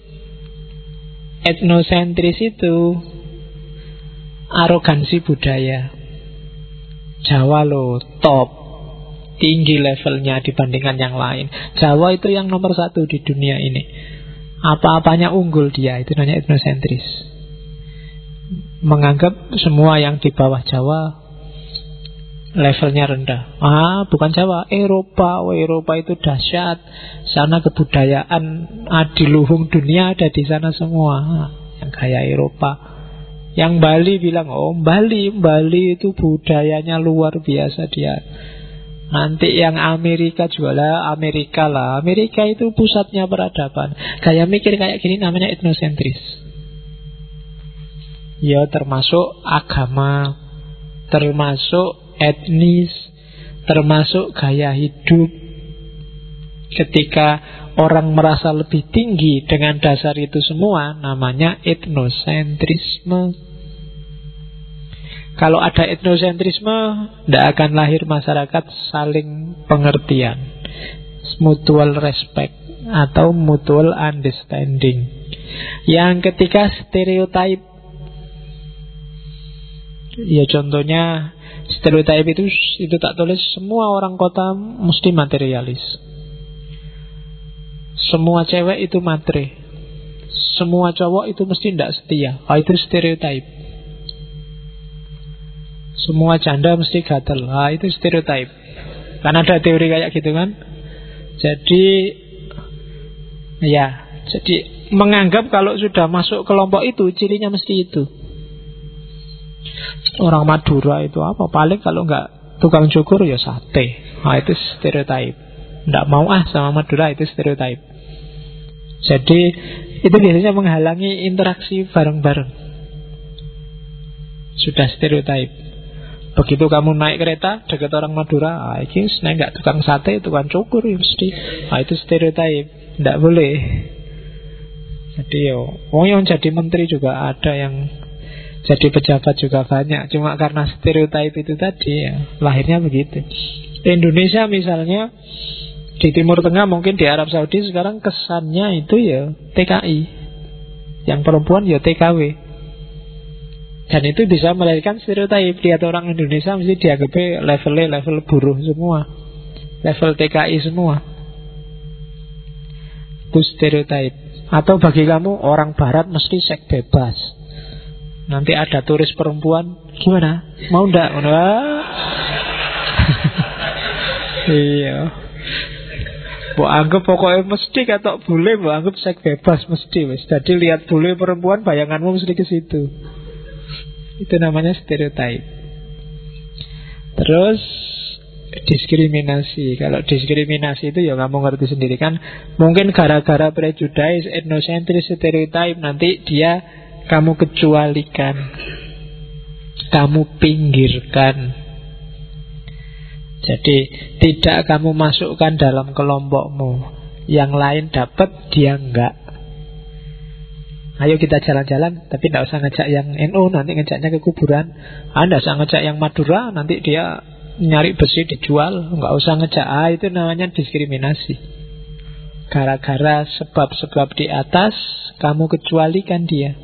Etnosentris itu arogansi budaya. Jawa lo top, tinggi levelnya dibandingkan yang lain. Jawa itu yang nomor satu di dunia ini. Apa-apanya unggul dia, itu namanya etnosentris. Menganggap semua yang di bawah Jawa levelnya rendah. Ah, bukan Jawa, Eropa. Oh, Eropa itu dahsyat. Sana kebudayaan adiluhung dunia ada di sana semua. Ah, yang kayak Eropa. Yang Bali bilang, oh Bali, Bali itu budayanya luar biasa dia. Nanti yang Amerika juga lah, Amerika lah. Amerika itu pusatnya peradaban. Kayak mikir kayak gini namanya etnosentris. Ya termasuk agama, termasuk etnis, termasuk gaya hidup. Ketika orang merasa lebih tinggi dengan dasar itu semua, namanya etnosentrisme. Kalau ada etnosentrisme, tidak akan lahir masyarakat saling pengertian, mutual respect atau mutual understanding. Yang ketiga stereotype. Ya contohnya stereotype itu itu tak tulis semua orang kota mesti materialis. Semua cewek itu matre. Semua cowok itu mesti tidak setia. Oh, itu stereotype. Semua janda mesti gatel. Ah, itu stereotype. Kan ada teori kayak gitu kan. Jadi ya, jadi menganggap kalau sudah masuk kelompok itu cirinya mesti itu. Orang Madura itu apa? Paling kalau nggak tukang cukur ya sate. Ah, itu stereotype. Nggak mau ah sama Madura, itu stereotype. Jadi itu biasanya menghalangi interaksi bareng-bareng. Sudah stereotype. Begitu kamu naik kereta dekat orang Madura, ah, ini naik nggak tukang sate, tukang cukur ya mesti. Ah, itu stereotype, nggak boleh. Jadi yo, oh yang jadi menteri juga ada, yang jadi pejabat juga banyak. Cuma karena stereotype itu tadi ya, lahirnya begitu. Indonesia misalnya di Timur Tengah, mungkin di Arab Saudi sekarang kesannya itu ya T K I, yang perempuan ya T K W. Dan itu bisa melahirkan stereotip. Lihat orang Indonesia mesti dianggapnya levelnya level buruh semua, level T K I semua. Itu stereotip. Atau bagi kamu orang Barat mesti seks bebas. Nanti ada turis perempuan, gimana? Mau ndak? Iya. Mbok anggap pokoknya mesti kata bule, mbok anggap seks bebas mesti wis. Jadi lihat bule perempuan bayanganmu mesti ke situ. Itu namanya stereotype. Terus diskriminasi. Kalau diskriminasi itu ya kamu ngerti sendiri kan. Mungkin gara-gara prejudice, etnosentris, stereotype, nanti dia kamu kecualikan, kamu pinggirkan. Jadi tidak kamu masukkan dalam kelompokmu. Yang lain dapat, dia enggak. Ayo kita jalan-jalan, tapi tidak usah ngajak yang N O, nanti ngajaknya ke kuburan. Anda usah ngajak yang Madura, nanti dia nyari besi dijual. Enggak usah ngajak. Ah, itu namanya diskriminasi. Gara-gara sebab-sebab di atas, kamu kecualikan dia.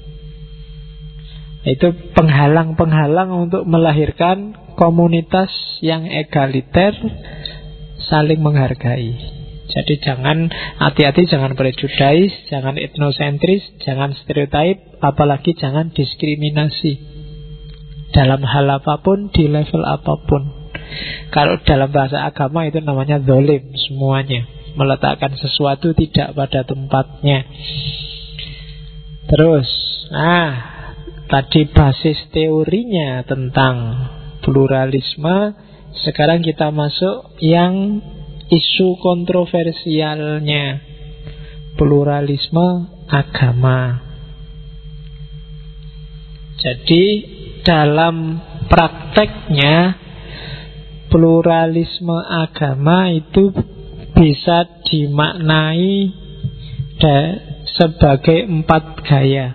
Itu penghalang-penghalang untuk melahirkan komunitas yang egaliter, saling menghargai. Jadi jangan, hati-hati, jangan prejudice, jangan etnosentris, jangan stereotype, apalagi jangan diskriminasi dalam hal apapun, di level apapun. Kalau dalam bahasa agama itu namanya zalim semuanya, meletakkan sesuatu tidak pada tempatnya. Terus, nah, tadi basis teorinya tentang pluralisme. Sekarang kita masuk yang isu kontroversialnya, pluralisme agama. Jadi dalam prakteknya pluralisme agama itu bisa dimaknai sebagai empat gaya.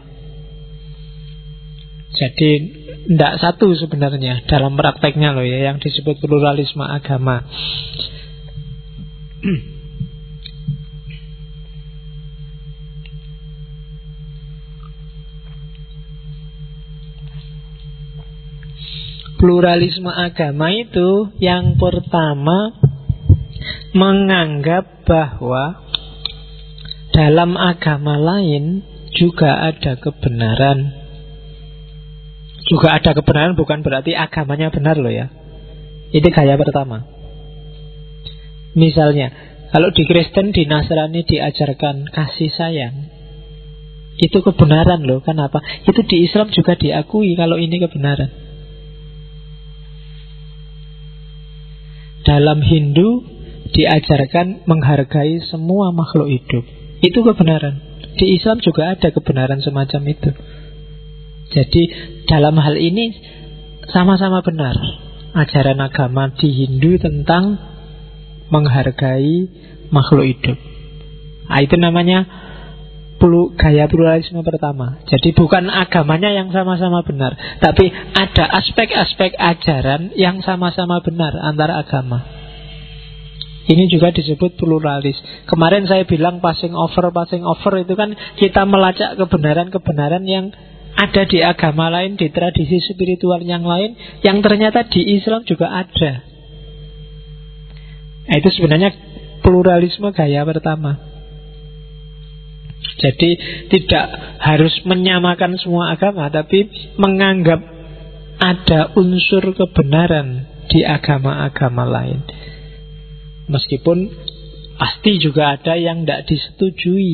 Jadi tidak satu sebenarnya dalam prakteknya loh ya, yang disebut pluralisme agama. Pluralisme agama itu yang pertama menganggap bahwa dalam agama lain juga ada kebenaran. Juga ada kebenaran bukan berarti agamanya benar loh ya. Ini gaya pertama. Misalnya, kalau di Kristen, di Nasrani diajarkan kasih sayang, itu kebenaran loh. Kenapa? Itu di Islam juga diakui kalau ini kebenaran. Dalam Hindu diajarkan menghargai semua makhluk hidup. Itu kebenaran. Di Islam juga ada kebenaran semacam itu. Jadi dalam hal ini sama-sama benar. Ajaran agama di Hindu tentang menghargai makhluk hidup. Nah, itu namanya gaya pluralisme pertama. Jadi bukan agamanya yang sama-sama benar, tapi ada aspek-aspek ajaran yang sama-sama benar antara agama. Ini juga disebut pluralis. Kemarin saya bilang passing over, passing over itu kan kita melacak kebenaran-kebenaran yang ada di agama lain, di tradisi spiritual yang lain, yang ternyata di Islam juga ada. Nah, itu sebenarnya pluralisme gaya pertama. Jadi tidak harus menyamakan semua agama, tapi menganggap ada unsur kebenaran di agama-agama lain. Meskipun pasti juga ada yang tidak disetujui.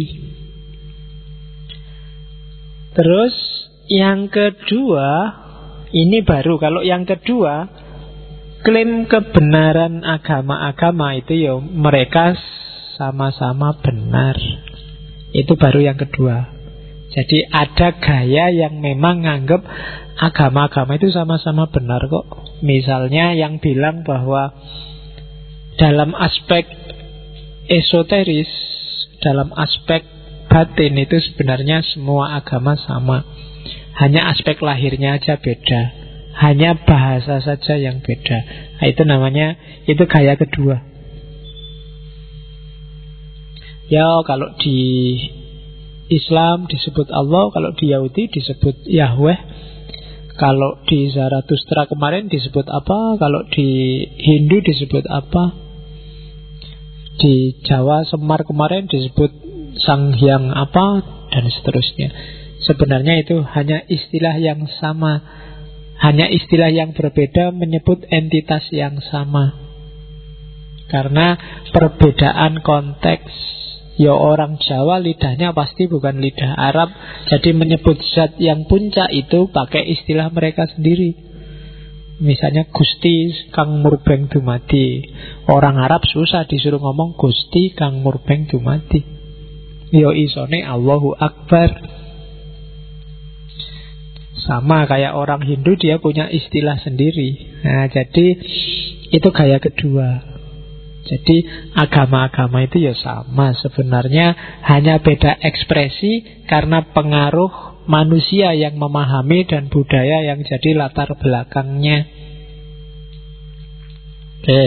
Terus yang kedua, ini baru. Kalau yang kedua, klaim kebenaran agama-agama itu ya mereka sama-sama benar. Itu baru yang kedua. Jadi ada gaya yang memang nganggep agama-agama itu sama-sama benar kok. Misalnya yang bilang bahwa dalam aspek esoteris, dalam aspek batin itu sebenarnya semua agama sama. Hanya aspek lahirnya aja beda. Hanya bahasa saja yang beda. Nah, itu namanya, itu gaya kedua. Ya, kalau di Islam disebut Allah, kalau di Yahudi disebut Yahweh, kalau di Zarathustra kemarin disebut apa, kalau di Hindu disebut apa, di Jawa Semar kemarin disebut Sang Hyang apa, dan seterusnya. Sebenarnya itu hanya istilah yang sama, hanya istilah yang berbeda menyebut entitas yang sama. Karena perbedaan konteks. Ya orang Jawa lidahnya pasti bukan lidah Arab, jadi menyebut zat yang puncak itu pakai istilah mereka sendiri. Misalnya Gusti Kang Murbeng Dumadi. Orang Arab susah disuruh ngomong Gusti Kang Murbeng Dumadi. Yo isone Allahu Akbar. Sama kayak orang Hindu, dia punya istilah sendiri. Nah, jadi itu gaya kedua. Jadi agama-agama itu ya sama sebenarnya, hanya beda ekspresi karena pengaruh manusia yang memahami dan budaya yang jadi latar belakangnya. Oke.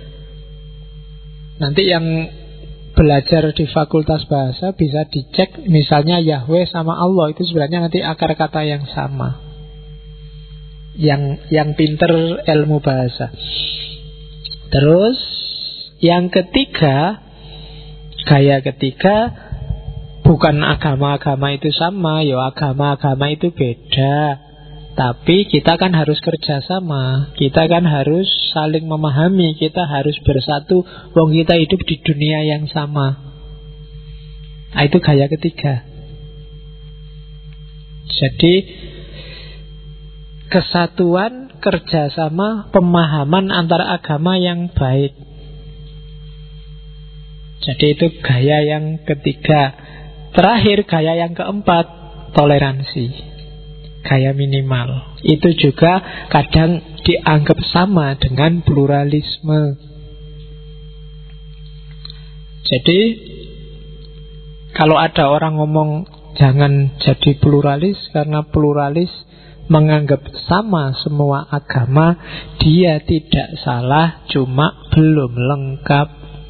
Nanti yang belajar di Fakultas Bahasa bisa dicek, misalnya Yahweh sama Allah itu sebenarnya nanti akar kata yang sama. Yang yang pinter ilmu bahasa. Terus yang ketiga, gaya ketiga, bukan agama-agama itu sama, ya agama-agama itu beda. Tapi kita kan harus kerjasama, kita kan harus saling memahami, kita harus bersatu. Wong kita hidup di dunia yang sama. Nah, itu gaya ketiga. Jadi kesatuan, kerjasama, pemahaman antara agama yang baik. Jadi itu gaya yang ketiga. Terakhir, gaya yang keempat, toleransi. Gaya minimal. Itu juga kadang dianggap sama dengan pluralisme. Jadi kalau ada orang ngomong jangan jadi pluralis, karena pluralis menganggap sama semua agama, dia tidak salah, cuma belum lengkap.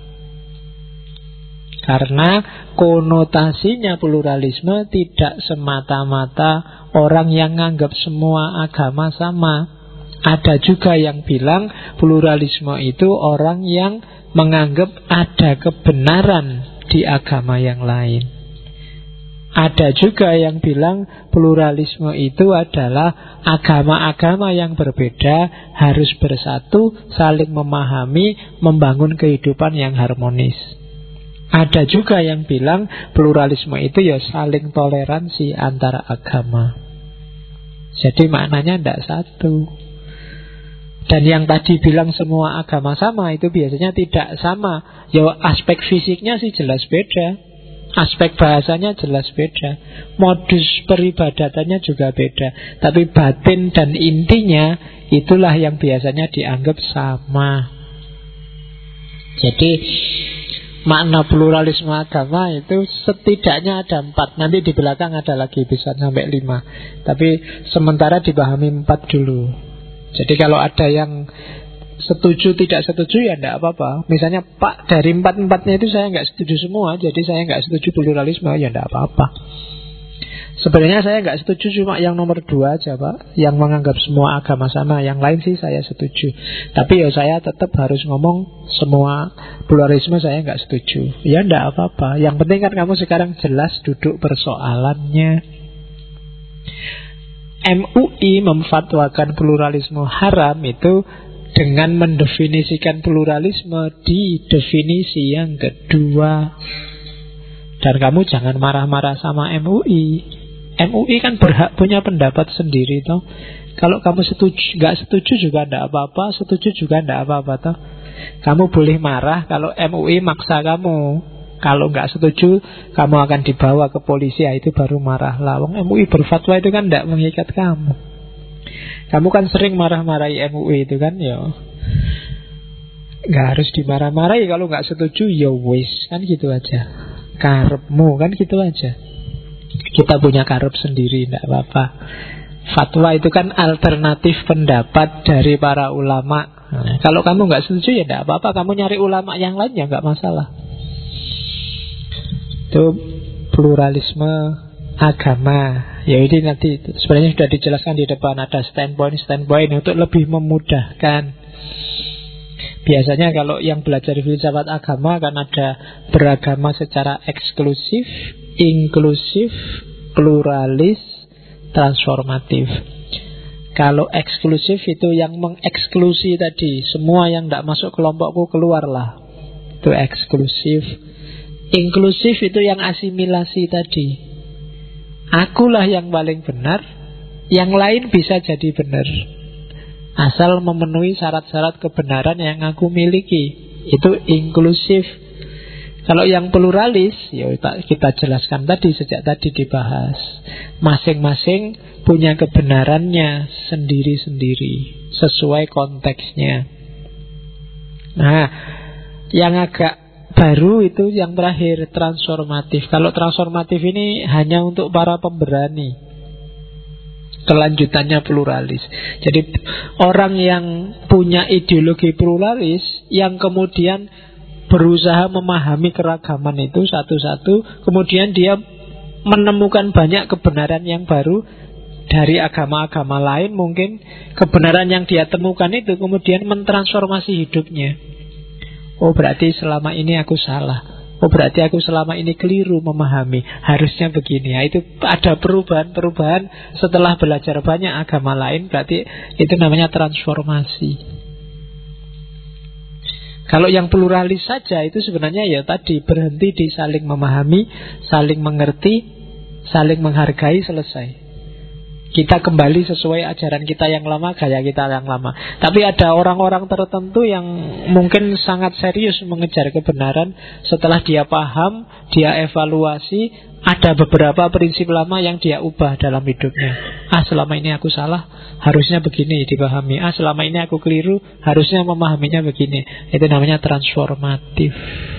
Karena konotasinya pluralisme tidak semata-mata orang yang menganggap semua agama sama. Ada juga yang bilang pluralisme itu orang yang menganggap ada kebenaran di agama yang lain. Ada juga yang bilang pluralisme itu adalah agama-agama yang berbeda harus bersatu, saling memahami, membangun kehidupan yang harmonis. Ada juga yang bilang pluralisme itu ya saling toleransi antara agama. Jadi maknanya tidak satu. Dan yang tadi bilang semua agama sama, itu biasanya tidak sama. Ya aspek fisiknya sih jelas beda, aspek bahasanya jelas beda, modus peribadatannya juga beda. Tapi batin dan intinya itulah yang biasanya dianggap sama. Jadi makna pluralisme agama itu setidaknya ada empat. Nanti di belakang ada lagi bisa sampai lima. Tapi sementara dipahami empat dulu. Jadi kalau ada yang setuju tidak setuju ya tidak apa-apa. Misalnya Pak dari empat-empatnya itu saya nggak setuju semua, jadi saya nggak setuju pluralisme, ya tidak apa-apa. Sebenarnya saya nggak setuju cuma yang nomor dua aja Pak, yang menganggap semua agama sama. Yang lain sih saya setuju. Tapi ya saya tetap harus ngomong semua pluralisme saya nggak setuju. Ya tidak apa-apa. Yang penting kan kamu sekarang jelas duduk persoalannya. M U I memfatwakan pluralisme haram itu dengan mendefinisikan pluralisme di definisi yang kedua. Dan kamu jangan marah-marah sama M U I. M U I kan berhak punya pendapat sendiri toh. Kalau kamu setuju, nggak setuju juga tidak apa-apa, setuju juga tidak apa-apa toh. Kamu boleh marah kalau M U I maksa kamu. Kalau nggak setuju, kamu akan dibawa ke polisi, ya itu baru marah lah. Wong M U I berfatwa itu kan tidak mengikat kamu. Kamu kan sering marah-marahi M U I itu kan, ya nggak harus dimarah-marahi. Kalau nggak setuju, ya wis kan gitu aja. Karepmu kan gitu aja. Kita punya karep sendiri, tidak apa-apa. Fatwa itu kan alternatif pendapat dari para ulama. Nah, kalau kamu nggak setuju ya tidak apa-apa. Kamu nyari ulama yang lain ya nggak masalah. Itu pluralisme agama. Ya ini nanti sebenarnya sudah dijelaskan di depan. Ada standpoint-standpoint untuk lebih memudahkan. Biasanya kalau yang belajar filsafat agama kan ada beragama secara eksklusif, inklusif, pluralis, transformatif. Kalau eksklusif itu yang mengeksklusi tadi, semua yang tidak masuk kelompokku keluarlah. Itu eksklusif. Inklusif itu yang asimilasi tadi. Akulah yang paling benar, yang lain bisa jadi benar, asal memenuhi syarat-syarat kebenaran yang aku miliki. Itu inklusif. Kalau yang pluralis, ya kita jelaskan tadi, sejak tadi dibahas. Masing-masing punya kebenarannya sendiri-sendiri, sesuai konteksnya. Nah, yang agak baru itu yang terakhir, transformatif. Kalau transformatif ini hanya untuk para pemberani. Kelanjutannya pluralis. Jadi orang yang punya ideologi pluralis, yang kemudian berusaha memahami keragaman itu satu-satu, kemudian dia menemukan banyak kebenaran yang baru dari agama-agama lain. Mungkin kebenaran yang dia temukan itu kemudian mentransformasi hidupnya. Oh berarti selama ini aku salah. Oh berarti aku selama ini keliru memahami. Harusnya begini. Ya, itu ada perubahan-perubahan setelah belajar banyak agama lain. Berarti itu namanya transformasi. Kalau yang pluralis saja itu sebenarnya ya tadi berhenti di saling memahami, saling mengerti, saling menghargai, selesai. Kita kembali sesuai ajaran kita yang lama, gaya kita yang lama. Tapi ada orang-orang tertentu yang mungkin sangat serius mengejar kebenaran. Setelah dia paham, dia evaluasi, ada beberapa prinsip lama yang dia ubah dalam hidupnya. Ah, selama ini aku salah, harusnya begini dipahami. Ah, selama ini aku keliru, harusnya memahaminya begini. Itu namanya transformatif.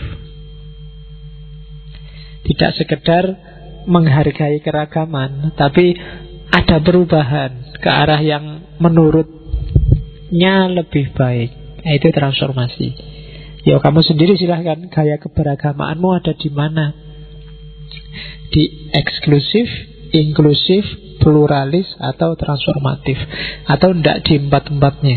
Tidak sekedar menghargai keragaman, tapi ada perubahan ke arah yang menurutnya lebih baik. Nah, itu transformasi. Ya, kamu sendiri silahkan, gaya keberagamaanmu ada di mana? Di eksklusif, inklusif, pluralis, atau transformatif, atau tidak di empat-empatnya.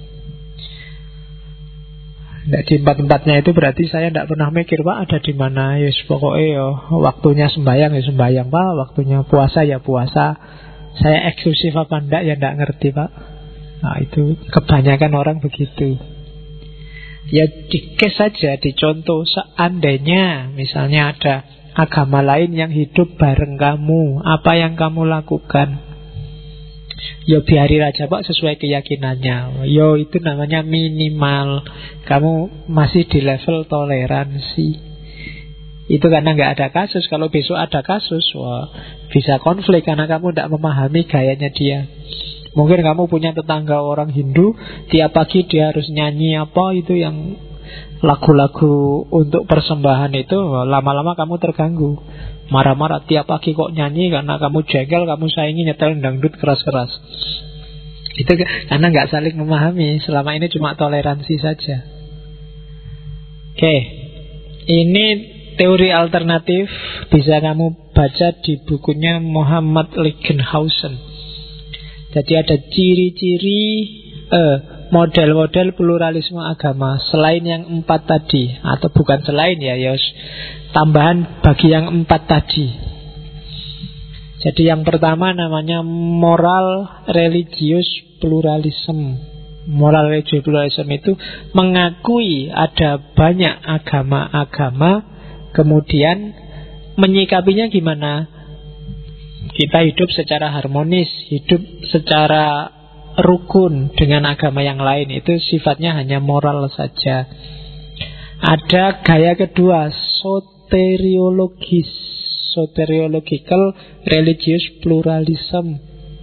Tidak di empat-empatnya itu berarti saya tidak pernah mikir, Pak, ada di mana? Yes, pokoknya ya, waktunya sembahyang ya sembahyang, Pak, waktunya puasa ya puasa. Saya eksklusif apa enggak ya tidak ngerti, Pak. Nah, itu kebanyakan orang begitu. Ya dikes saja, dicontoh. Seandainya misalnya ada agama lain yang hidup bareng kamu, apa yang kamu lakukan? Ya biarin aja, Pak, sesuai keyakinannya. Yo, itu namanya minimal. Kamu masih di level toleransi. Itu karena nggak ada kasus. Kalau besok ada kasus, wah, bisa konflik karena kamu tidak memahami gayanya dia. Mungkin kamu punya tetangga orang Hindu, tiap pagi dia harus nyanyi apa itu yang lagu-lagu untuk persembahan itu, lama-lama kamu terganggu. Marah-marah tiap pagi kok nyanyi, karena kamu jengkel, kamu saingi nyetel dangdut keras-keras. Itu karena nggak saling memahami. Selama ini cuma toleransi saja. Oke, ini teori alternatif, bisa kamu baca di bukunya Muhammad Liggenhausen. Jadi ada ciri-ciri eh, model-model pluralisme agama selain yang empat tadi, atau bukan selain ya, ya tambahan bagi yang empat tadi. Jadi yang pertama namanya moral religious pluralism. Moral religious pluralism itu mengakui ada banyak agama-agama, kemudian menyikapinya gimana? Kita hidup secara harmonis, hidup secara rukun dengan agama yang lain. Itu sifatnya hanya moral saja. Ada gaya kedua, soteriologis, soteriological religious pluralism.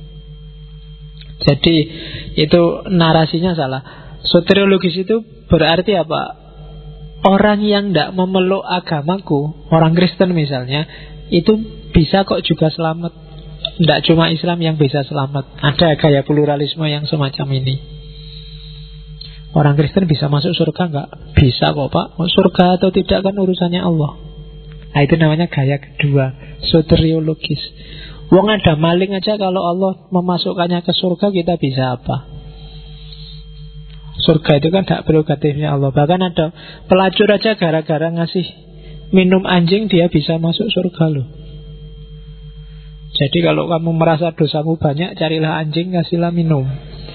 Jadi itu narasinya salah. Soteriologis itu berarti apa? Orang yang tidak memeluk agamaku, orang Kristen misalnya, itu bisa kok juga selamat. Tidak cuma Islam yang bisa selamat. Ada gaya pluralisme yang semacam ini. Orang Kristen bisa masuk surga enggak? Bisa kok, Pak. Surga atau tidak kan urusannya Allah. Nah, itu namanya gaya kedua, soteriologis. Wong ada maling aja, kalau Allah memasukkannya ke surga, kita bisa apa? Surga itu kan hak prerogatifnya Allah. Bahkan ada pelacur aja gara-gara ngasih minum anjing, dia bisa masuk surga loh. Jadi kalau kamu merasa dosamu banyak, carilah anjing, kasihlah minum.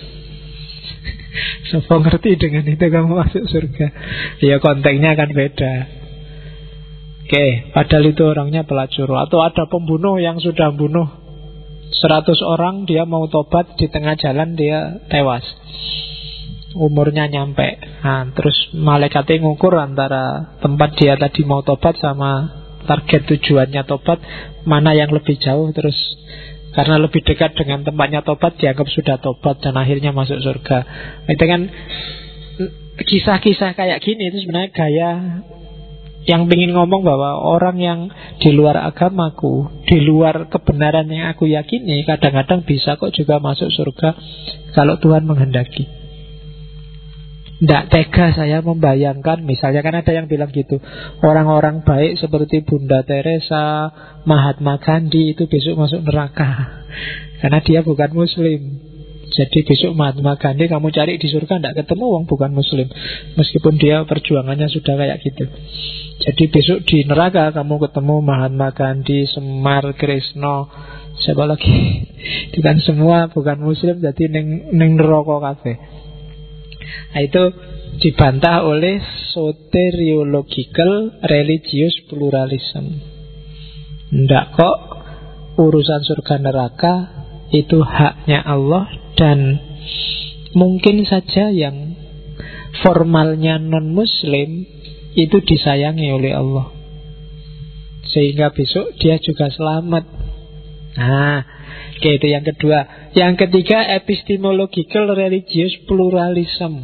Sopo ngerti dengan itu kamu masuk surga. Ya konteksnya akan beda. Oke, padahal itu orangnya pelacur. Atau ada pembunuh yang sudah bunuh seratus orang, dia mau tobat, di tengah jalan dia tewas. Umurnya nyampe. Nah, terus malaikatnya ngukur antara tempat dia tadi mau tobat sama target tujuannya tobat, mana yang lebih jauh. Terus karena lebih dekat dengan tempatnya tobat, dianggap sudah tobat dan akhirnya masuk surga. Itu kan kisah-kisah kayak gini. Itu sebenarnya gaya yang ingin ngomong bahwa orang yang di luar agamaku, di luar kebenaran yang aku yakini, kadang-kadang bisa kok juga masuk surga kalau Tuhan menghendaki. Tidak tega saya membayangkan, misalnya kan ada yang bilang gitu, orang-orang baik seperti Bunda Teresa, Mahatma Gandhi itu besok masuk neraka karena dia bukan muslim. Jadi besok Mahatma Gandhi kamu cari di surga tidak ketemu, wong bukan muslim, meskipun dia perjuangannya sudah kayak gitu. Jadi besok di neraka kamu ketemu Mahatma Gandhi, Semar, Krisno, siapa lagi, itu kan semua bukan muslim, jadi neng, neng neraka kabeh. Nah, itu dibantah oleh soteriological religious pluralism. Ndak kok, urusan surga neraka itu haknya Allah, dan mungkin saja yang formalnya non-muslim itu disayangi oleh Allah, sehingga besok dia juga selamat. Nah, oke, itu yang kedua. Yang ketiga, epistemological religious pluralism.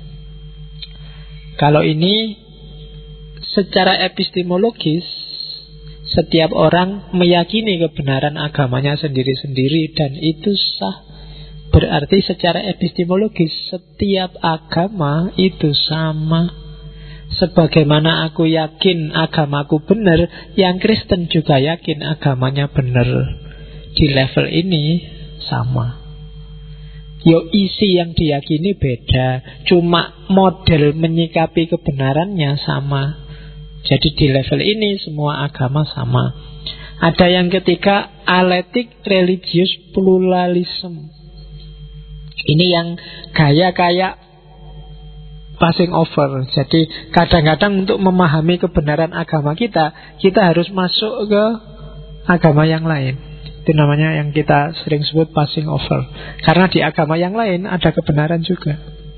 Kalau ini secara epistemologis, setiap orang meyakini kebenaran agamanya sendiri-sendiri, dan itu sah. Berarti secara epistemologis setiap agama itu sama. Sebagaimana aku yakin agamaku benar, yang Kristen juga yakin agamanya benar. Di level ini sama. Yo, isi yang diyakini beda, cuma model menyikapi kebenarannya sama. Jadi di level ini semua agama sama. Ada yang ketiga, alectic religious pluralism. Ini yang gaya-gaya passing over. Jadi kadang-kadang untuk memahami kebenaran agama kita, kita harus masuk ke agama yang lain. Itu namanya yang kita sering sebut passing over. Karena di agama yang lain ada kebenaran juga.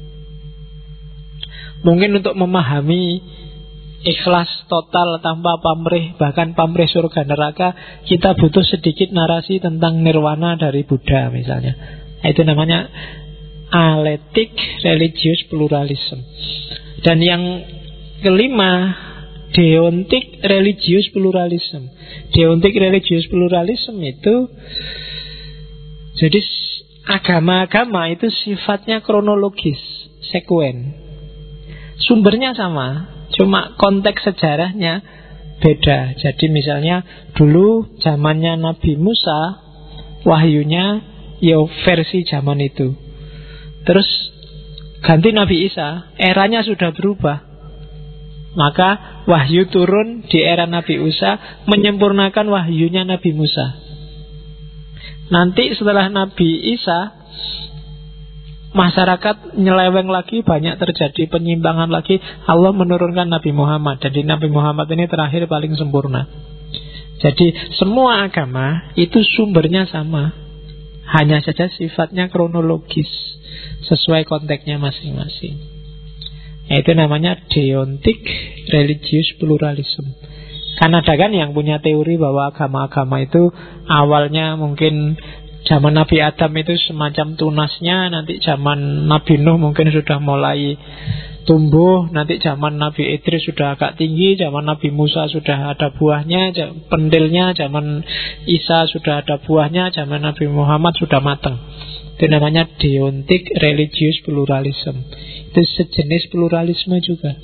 Mungkin untuk memahami ikhlas total tanpa pamrih, bahkan pamrih surga neraka, kita butuh sedikit narasi tentang nirwana dari Buddha misalnya. Itu namanya alectic religious pluralism. Dan yang kelima, deontic religious pluralism. Deontic religious pluralism itu, jadi agama-agama itu sifatnya kronologis, sekuen. Sumbernya sama, cuma konteks sejarahnya beda. Jadi misalnya dulu zamannya Nabi Musa, wahyunya ya versi zaman itu. Terus ganti Nabi Isa, eranya sudah berubah. Maka wahyu turun di era Nabi Isa, menyempurnakan wahyunya Nabi Musa. Nanti setelah Nabi Isa, masyarakat nyeleweng lagi, banyak terjadi penyimpangan lagi. Allah menurunkan Nabi Muhammad. Jadi Nabi Muhammad ini terakhir paling sempurna. Jadi semua agama itu sumbernya sama, hanya saja sifatnya kronologis, sesuai konteksnya masing-masing. Nah, itu namanya deontic religious pluralism. Kan ada kan yang punya teori bahwa agama-agama itu awalnya mungkin zaman Nabi Adam itu semacam tunasnya, nanti zaman Nabi Nuh mungkin sudah mulai tumbuh, nanti zaman Nabi Idris sudah agak tinggi, zaman Nabi Musa sudah ada buahnya, pentilnya, zaman Isa sudah ada buahnya, zaman Nabi Muhammad sudah matang. Itu namanya deontic religious pluralism. Itu sejenis pluralisme juga.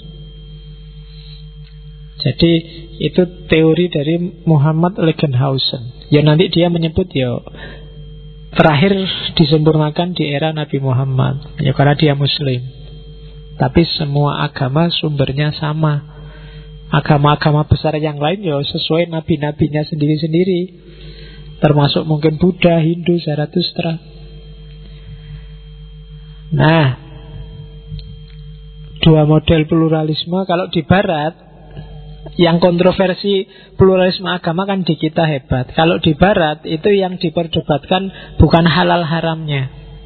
Jadi itu teori dari Muhammad Legenhausen. Ya nanti dia menyebut ya terakhir disempurnakan di era Nabi Muhammad, ya karena dia Muslim. Tapi semua agama sumbernya sama. Agama-agama besar yang lain ya sesuai nabi-nabinya sendiri-sendiri, termasuk mungkin Buddha, Hindu, Zarathustra. Nah, dua model pluralisme. Kalau di Barat, yang kontroversi pluralisme agama kan di kita hebat. Kalau di Barat itu yang diperdebatkan bukan halal haramnya,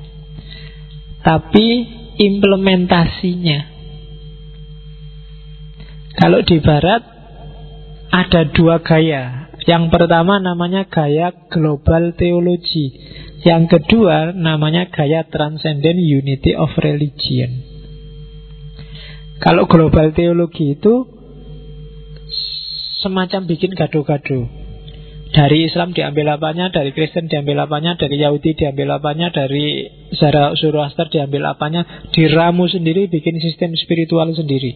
tapi implementasinya. Kalau di Barat ada dua gaya. Yang pertama namanya gaya global theology. Yang kedua namanya gaya transcendent unity of religion. Kalau global theology itu semacam bikin gado-gado. Dari Islam diambil apanya, dari Kristen diambil apanya, dari Yahudi diambil apanya, dari Zoroaster diambil apanya, diramu sendiri, bikin sistem spiritual sendiri.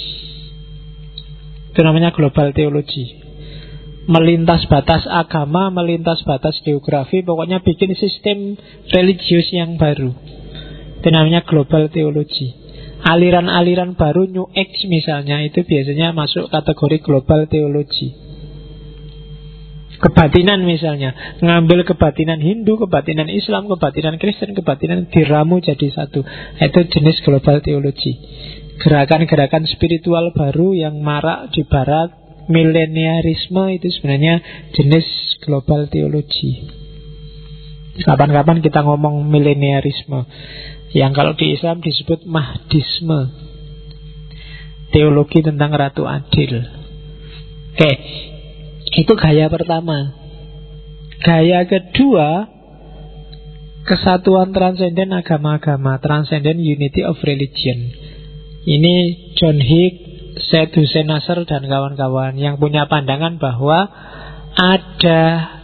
Itu namanya global theology. Melintas batas agama, melintas batas geografi, pokoknya bikin sistem religius yang baru. Itu namanya global theology. Aliran-aliran baru New Age misalnya, itu biasanya masuk kategori global theology. Kebatinan misalnya, ngambil kebatinan Hindu, kebatinan Islam, kebatinan Kristen, kebatinan diramu jadi satu. Itu jenis global theology. Gerakan-gerakan spiritual baru yang marak di Barat, mileniarisme, itu sebenarnya jenis global theology. Kapan-kapan kita ngomong mileniarisme, yang kalau di Islam disebut Mahdisme, teologi tentang Ratu Adil. Oke, itu gaya pertama. Gaya kedua, kesatuan transenden agama-agama, transcendent unity of religion. Ini John Hick, Syed Hussein Nasr dan kawan-kawan yang punya pandangan bahwa ada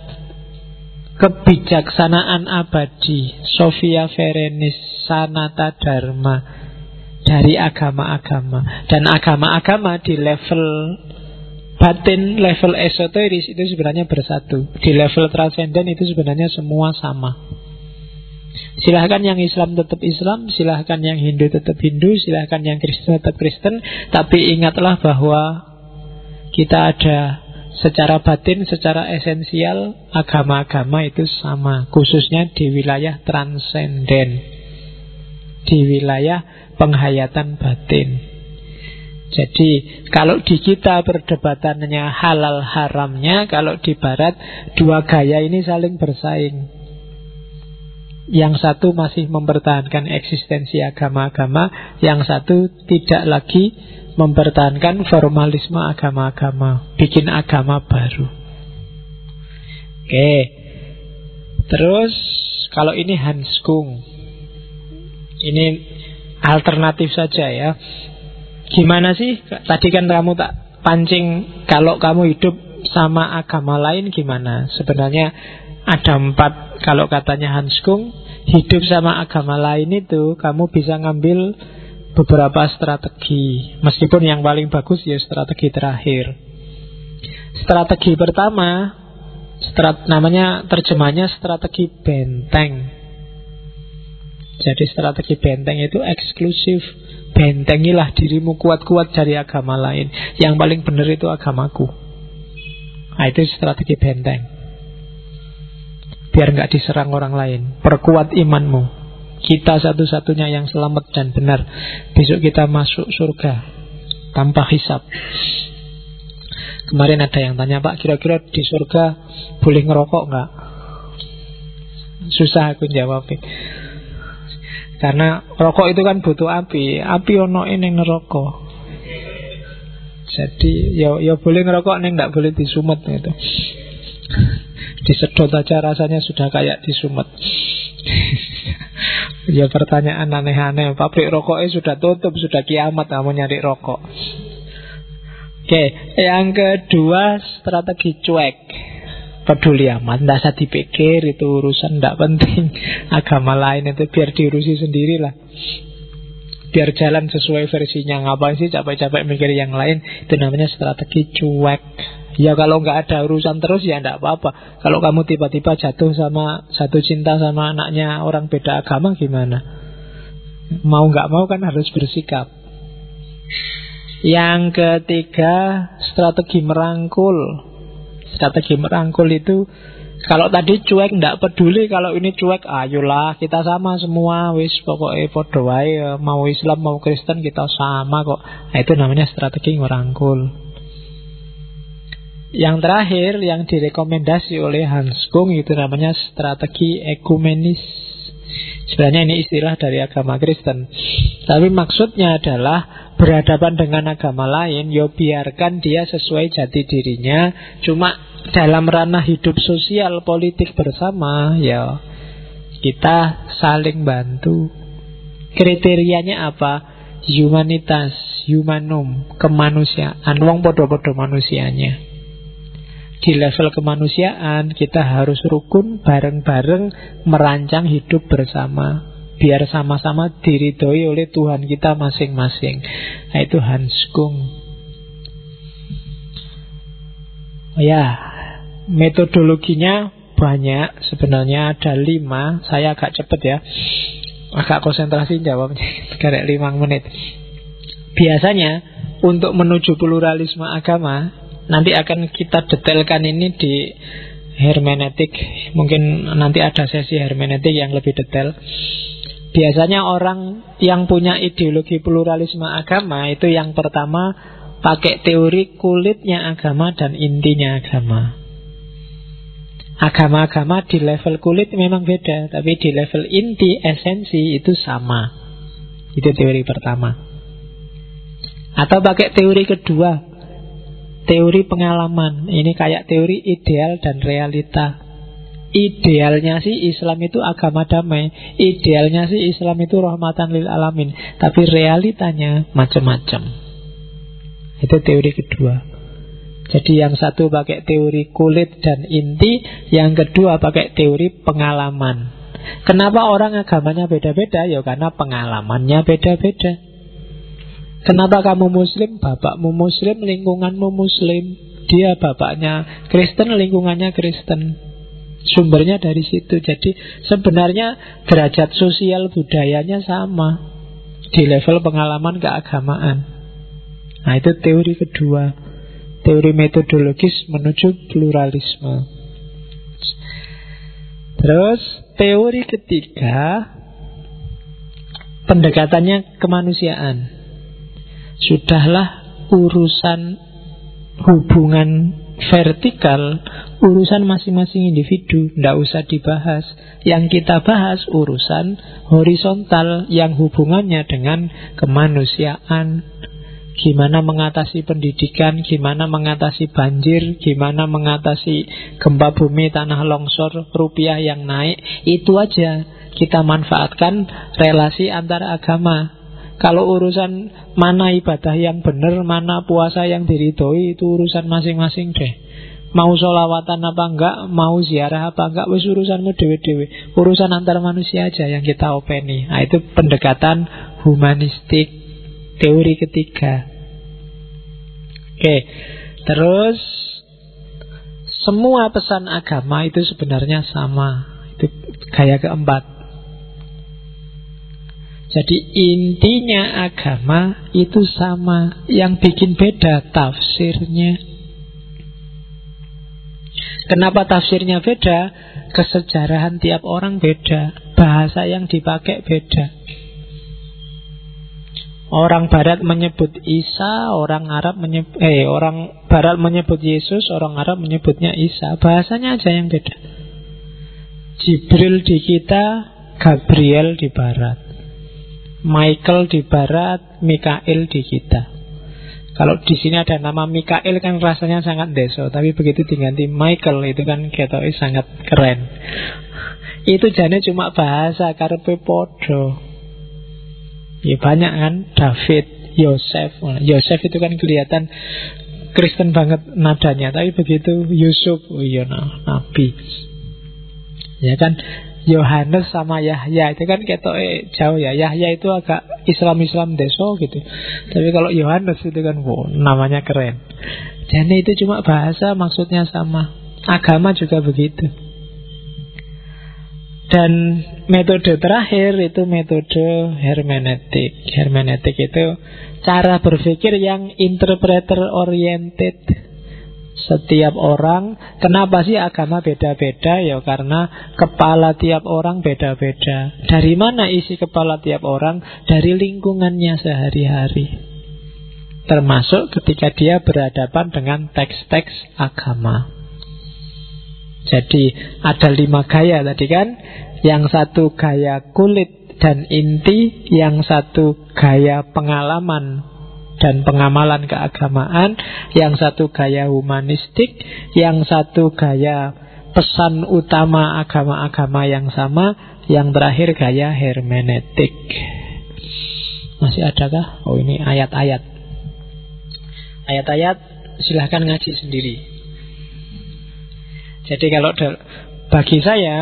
kebijaksanaan abadi, Sophia Verenis, Sanata Dharma dari agama-agama. Dan agama-agama di level batin, level esoteris itu sebenarnya bersatu. Di level transenden itu sebenarnya semua sama. Silahkan yang Islam tetap Islam, silahkan yang Hindu tetap Hindu, silahkan yang Kristen tetap Kristen. Tapi ingatlah bahwa kita ada secara batin, secara esensial, agama-agama itu sama, khususnya di wilayah transenden, di wilayah penghayatan batin. Jadi kalau di kita perdebatannya halal haramnya, kalau di barat dua gaya ini saling bersaing. Yang satu masih mempertahankan eksistensi agama-agama, yang satu tidak lagi mempertahankan formalisme agama-agama, bikin agama baru. Oke. Terus kalau ini Hans Kung, ini alternatif saja ya. Gimana sih? Tadi kan kamu tak pancing, kalau kamu hidup sama agama lain gimana? Sebenarnya ada empat. Kalau katanya Hans Kung, hidup sama agama lain itu kamu bisa ngambil beberapa strategi. Meskipun yang paling bagus ya strategi terakhir. Strategi pertama, strat, namanya terjemahnya strategi benteng. Jadi strategi benteng itu eksklusif. Bentengilah dirimu kuat-kuat dari agama lain. Yang paling benar itu agamaku. Nah, itu strategi benteng. Biar gak diserang orang lain. Perkuat imanmu. Kita satu-satunya yang selamat dan benar. Besok kita masuk surga tanpa hisab. Kemarin ada yang tanya, Pak, kira-kira di surga boleh ngerokok gak? Susah aku jawabin. Karena rokok itu kan butuh api. Api ono ini ngerokok. Jadi ya, ya boleh ngerokok, neng gak boleh disumet gitu. Disedot aja rasanya sudah kayak disumet. Ya pertanyaan aneh-aneh. Pabrik rokoknya sudah tutup, sudah kiamat kamu nyari rokok. Oke, yang kedua strategi cuek. Peduli amat, tidak usah dipikir, itu urusan tidak penting. Agama lain itu biar diurusi sendirilah. Biar jalan sesuai versinya. Ngapain sih capek-capek mikir yang lain? Itu namanya strategi cuek. Ya kalau nggak ada urusan terus ya nggak apa-apa. Kalau kamu tiba-tiba jatuh sama, jatuh cinta sama anaknya orang beda agama gimana? Mau nggak mau kan harus bersikap. Yang ketiga, strategi merangkul. Strategi merangkul itu, kalau tadi cuek nggak peduli, kalau ini cuek, ayolah kita sama semua, wis pokoknya podo wae, mau Islam mau Kristen kita sama kok. Nah, itu namanya strategi merangkul. Yang terakhir yang direkomendasi oleh Hans Kung itu namanya strategi ekumenis. Sebenarnya ini istilah dari agama Kristen, tapi maksudnya adalah berhadapan dengan agama lain, yo biarkan dia sesuai jati dirinya. Cuma dalam ranah hidup sosial politik bersama, ya kita saling bantu. Kriterianya apa? Humanitas, humanum, kemanusiaan. Wong podo-podo manusianya. Di level kemanusiaan kita harus rukun bareng-bareng merancang hidup bersama, biar sama-sama diridhoi oleh Tuhan kita masing-masing. Nah, itu Hans Kung. Ya, metodologinya banyak. Sebenarnya ada lima. Saya agak cepat ya, agak konsentrasi jawabnya. Karek lima menit. Biasanya untuk menuju pluralisme agama, nanti akan kita detailkan ini di hermeneutik. Mungkin nanti ada sesi hermeneutik yang lebih detail. Biasanya orang yang punya ideologi pluralisme agama itu yang pertama pakai teori kulitnya agama dan intinya agama. Agama-agama di level kulit memang beda, tapi di level inti, esensi itu sama. Itu teori pertama. Atau pakai teori kedua, teori pengalaman. Ini kayak teori ideal dan realita. Idealnya sih Islam itu agama damai, idealnya sih Islam itu rahmatan lil alamin, tapi realitanya macam-macam. Itu teori kedua. Jadi yang satu pakai teori kulit dan inti, yang kedua pakai teori pengalaman. Kenapa orang agamanya beda-beda? Ya karena pengalamannya beda-beda. Kenapa kamu muslim? Bapakmu muslim, lingkunganmu muslim. Dia bapaknya Kristen, lingkungannya Kristen. Sumbernya dari situ. Jadi sebenarnya derajat sosial budayanya sama di level pengalaman keagamaan. Nah itu teori kedua, teori metodologis menuju pluralisme. Terus teori ketiga, pendekatannya kemanusiaan. Sudahlah urusan hubungan vertikal, urusan masing-masing individu, tidak usah dibahas. Yang kita bahas urusan horizontal yang hubungannya dengan kemanusiaan. Gimana mengatasi pendidikan, gimana mengatasi banjir, gimana mengatasi gempa bumi, tanah longsor, rupiah yang naik. Itu aja kita manfaatkan relasi antar agama. Kalau urusan mana ibadah yang benar, mana puasa yang diridhoi, itu urusan masing-masing deh. Mau sholawatan apa enggak, mau ziarah apa enggak, wis urusanmu dewe-dewe. Urusan antar manusia aja yang kita openi. Nah, itu pendekatan humanistik, teori ketiga. Oke, terus semua pesan agama itu sebenarnya sama. Itu gaya keempat. Jadi intinya agama itu sama, yang bikin beda tafsirnya. Kenapa tafsirnya beda? Kesejarahan tiap orang beda, bahasa yang dipakai beda. Orang Barat menyebut Isa, orang Arab menyebut eh orang Barat menyebut Yesus, orang Arab menyebutnya Isa. Bahasanya aja yang beda. Jibril di kita, Gabriel di Barat. Michael di Barat, Mikael di kita. Kalau di sini ada nama Mikael kan rasanya sangat deso, tapi begitu diganti Michael itu kan ketoknya sangat keren. Itu jane cuma bahasa karepe podo. Ya banyak kan, David, Yosef. Yosef itu kan kelihatan Kristen banget nadanya, tapi begitu Yusuf, oh iya nah, nabi. Ya kan, Yohanes sama Yahya itu kan ketoknya jauh ya. Yahya itu agak Islam-Islam deso gitu. Tapi kalau Yohanes itu kan wow, namanya keren. Jadi itu cuma bahasa, maksudnya sama. Agama juga begitu. Dan metode terakhir itu metode hermeneutik. Hermeneutik itu cara berpikir yang interpreter oriented. Setiap orang, kenapa sih agama beda-beda? Ya karena kepala tiap orang beda-beda. Dari mana isi kepala tiap orang? Dari lingkungannya sehari-hari. Termasuk ketika dia berhadapan dengan teks-teks agama. Jadi ada lima gaya tadi kan. Yang satu gaya kulit dan inti, yang satu gaya pengalaman dan pengamalan keagamaan, yang satu gaya humanistik, yang satu gaya pesan utama agama-agama yang sama, yang terakhir gaya hermeneutik. Masih adakah? Oh ini ayat-ayat. Ayat-ayat silahkan ngaji sendiri. Jadi kalau bagi saya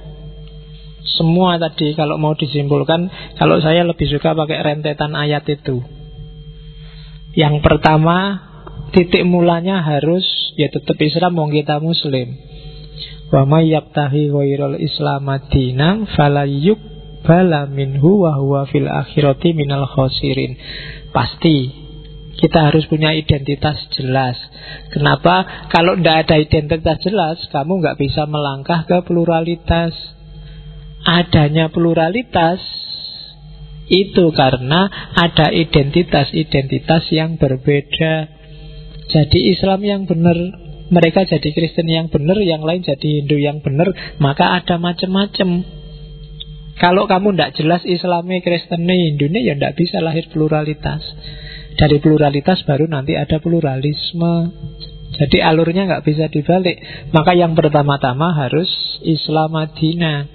semua tadi kalau mau disimpulkan, kalau saya lebih suka pakai rentetan ayat itu. Yang pertama, titik mulanya harus ya tetap Islam, wong kita muslim. Wa may yabtaghi ghairal islam dinan falyuqbala minhu wa huwa fil akhirati minal khasirin. Pasti kita harus punya identitas jelas. Kenapa? Kalau tidak ada identitas jelas, kamu nggak bisa melangkah ke pluralitas. Adanya pluralitas itu karena ada identitas-identitas yang berbeda. Jadi Islam yang benar mereka jadi Kristen yang benar, yang lain jadi Hindu yang benar, maka ada macam-macam. Kalau kamu tidak jelas Islamnya, Kristennya, Hindunya, ya tidak bisa lahir pluralitas. Dari pluralitas baru nanti ada pluralisme. Jadi alurnya nggak bisa dibalik. Maka yang pertama-tama harus Islam Madinah.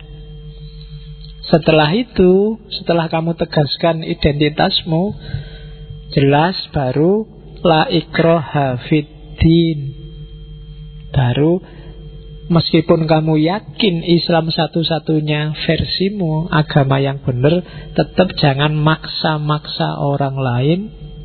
Setelah itu, setelah kamu tegaskan identitasmu, jelas baru la ikraha fiddin. Baru meskipun kamu yakin Islam satu-satunya versimu, agama yang benar, tetap jangan maksa-maksa orang lain,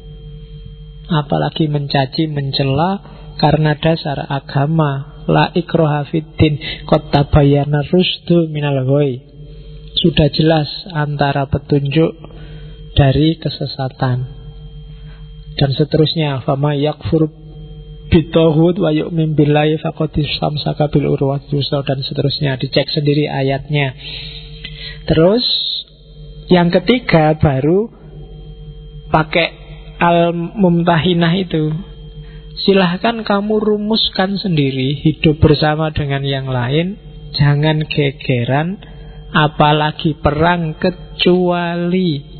apalagi mencaci, mencela karena dasar agama. La ikraha fiddin, qad tabayyana rusdu minal ghoi. Sudah jelas antara petunjuk dari kesesatan. Dan seterusnya, fama yakfur bitaghut wa yu'min billahi faqad istamsaka bil urwatil wuthqa, dan seterusnya. Dicek sendiri ayatnya. Terus yang ketiga baru pakai al-mumtahinah itu. Silahkan kamu rumuskan sendiri hidup bersama dengan yang lain. Jangan gegeran, apalagi perang, kecuali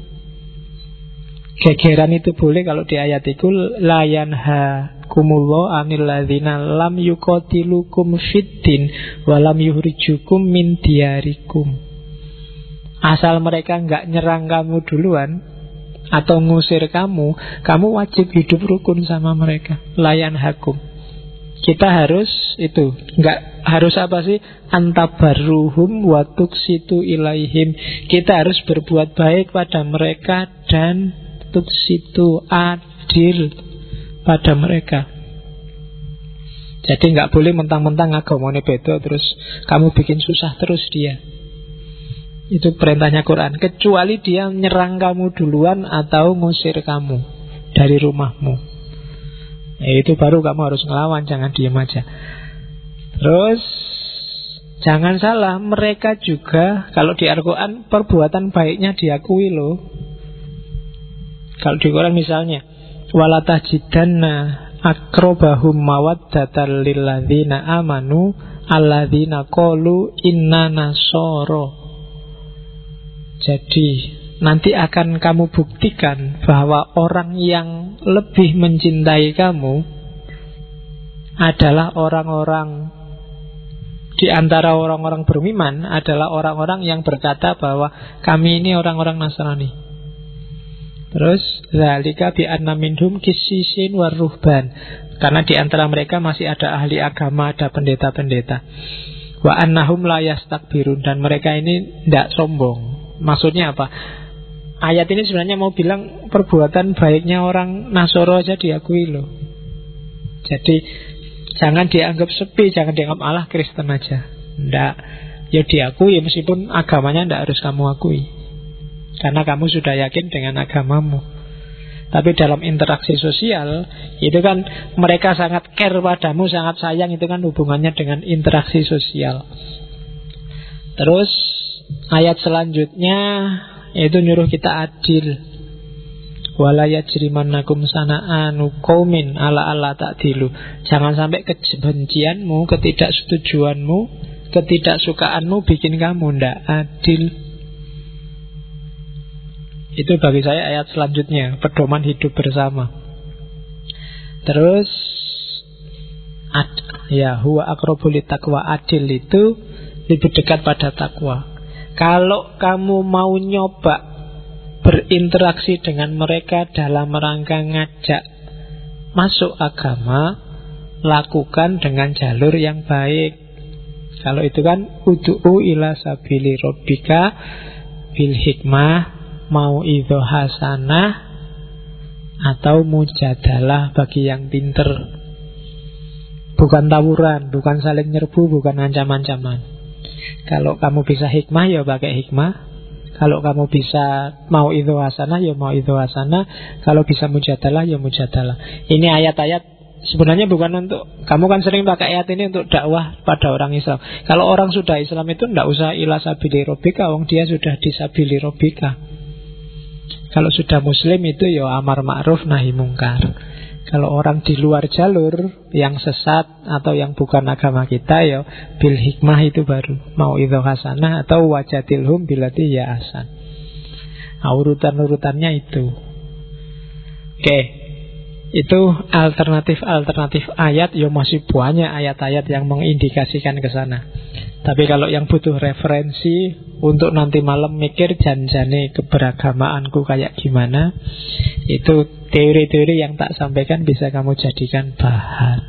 gegeran itu boleh kalau di ayat itu la yanhakumullahu anil ladzina lam yuqatilukum fiddin wa lam yukhrijukum min diyarikum. Asal mereka enggak nyerang kamu duluan atau ngusir kamu, kamu wajib hidup rukun sama mereka. La yanhakum. Kita harus itu, enggak harus apa sih? Antabarruhum wa tuqsitu ilaihim. Kita harus berbuat baik pada mereka dan tuqsitu, adil pada mereka. Jadi nggak boleh mentang-mentang agamanya beda terus kamu bikin susah terus dia. Itu perintahnya Quran. Kecuali dia nyerang kamu duluan atau ngusir kamu dari rumahmu, ya, itu baru kamu harus ngelawan, jangan diem aja. Terus jangan salah, mereka juga kalau di Al-Quran perbuatan baiknya diakui loh. Kalau di Quran misalnya, wala tajidanna akrobahum mawaddatan lilladzina amanu alladzina qalu inna nasoro. Jadi nanti akan kamu buktikan bahwa orang yang lebih mencintai kamu adalah orang-orang di antara orang-orang beriman, adalah orang-orang yang berkata bahwa kami ini orang-orang Nasrani. Terus zalika bi anna minhum qissisin waruhban, karena di antara mereka masih ada ahli agama, ada pendeta-pendeta. Wa annahum la yastakbirun, dan mereka ini tidak sombong. Maksudnya apa? Ayat ini sebenarnya mau bilang perbuatan baiknya orang Nasoro aja diakui loh. Jadi jangan dianggap sepi, jangan dianggap Allah Kristen aja. Nggak, ya diakui meskipun agamanya tidak harus kamu akui, karena kamu sudah yakin dengan agamamu. Tapi dalam interaksi sosial itu kan mereka sangat care padamu, sangat sayang, itu kan hubungannya dengan interaksi sosial. Terus ayat selanjutnya itu nyuruh kita adil. Wala yajrimannakum sana'anu qaumin ala alla ta'dilu. Jangan sampai kebencianmu, ketidaksetujuanmu, ketidaksukaanmu bikin kamu ndak adil. Itu bagi saya ayat selanjutnya, pedoman hidup bersama. Terus ad, ya huwa aqrabu littaqwa, adil itu lebih dekat pada takwa. Kalau kamu mau nyoba berinteraksi dengan mereka dalam rangka ngajak masuk agama, lakukan dengan jalur yang baik. Kalau itu kan ud'u ila sabili rabbika bil hikmah, mau idho hasanah, atau mujadalah bagi yang pinter. Bukan tawuran, bukan saling nyerbu, bukan ancam-ancaman. Kalau kamu bisa hikmah ya pakai hikmah. Kalau kamu bisa mau idho hasanah ya mau idho hasanah. Kalau bisa mujadalah ya mujadalah. Ini ayat-ayat sebenarnya bukan untuk, kamu kan sering pakai ayat ini untuk dakwah pada orang Islam. Kalau orang sudah Islam itu tidak usah ila sabili robika, wong dia sudah di sabili robika. Kalau sudah Muslim itu ya amar ma'ruf nahi mungkar. Kalau orang di luar jalur, yang sesat atau yang bukan agama kita, ya bil hikmah itu baru mau idho hasanah atau wajatilhum bilati ya asan. Nah, urutan-urutannya itu. Oke, itu alternatif-alternatif ayat. Ya masih banyak ayat-ayat yang mengindikasikan ke sana. Tapi kalau yang butuh referensi untuk nanti malam mikir janjane keberagamaanku kayak gimana, itu teori-teori yang tak sampaikan bisa kamu jadikan bahan.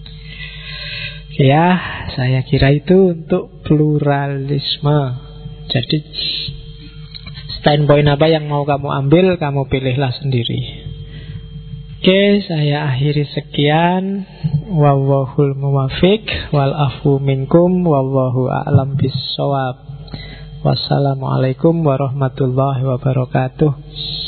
Ya, saya kira itu untuk pluralisme. Jadi standpoint apa yang mau kamu ambil, kamu pilihlah sendiri. Oke, saya akhiri sekian. Wallahul muwafiq wal afu minkum wallahu a'lam bissawab. Wassalamualaikum warahmatullahi wabarakatuh.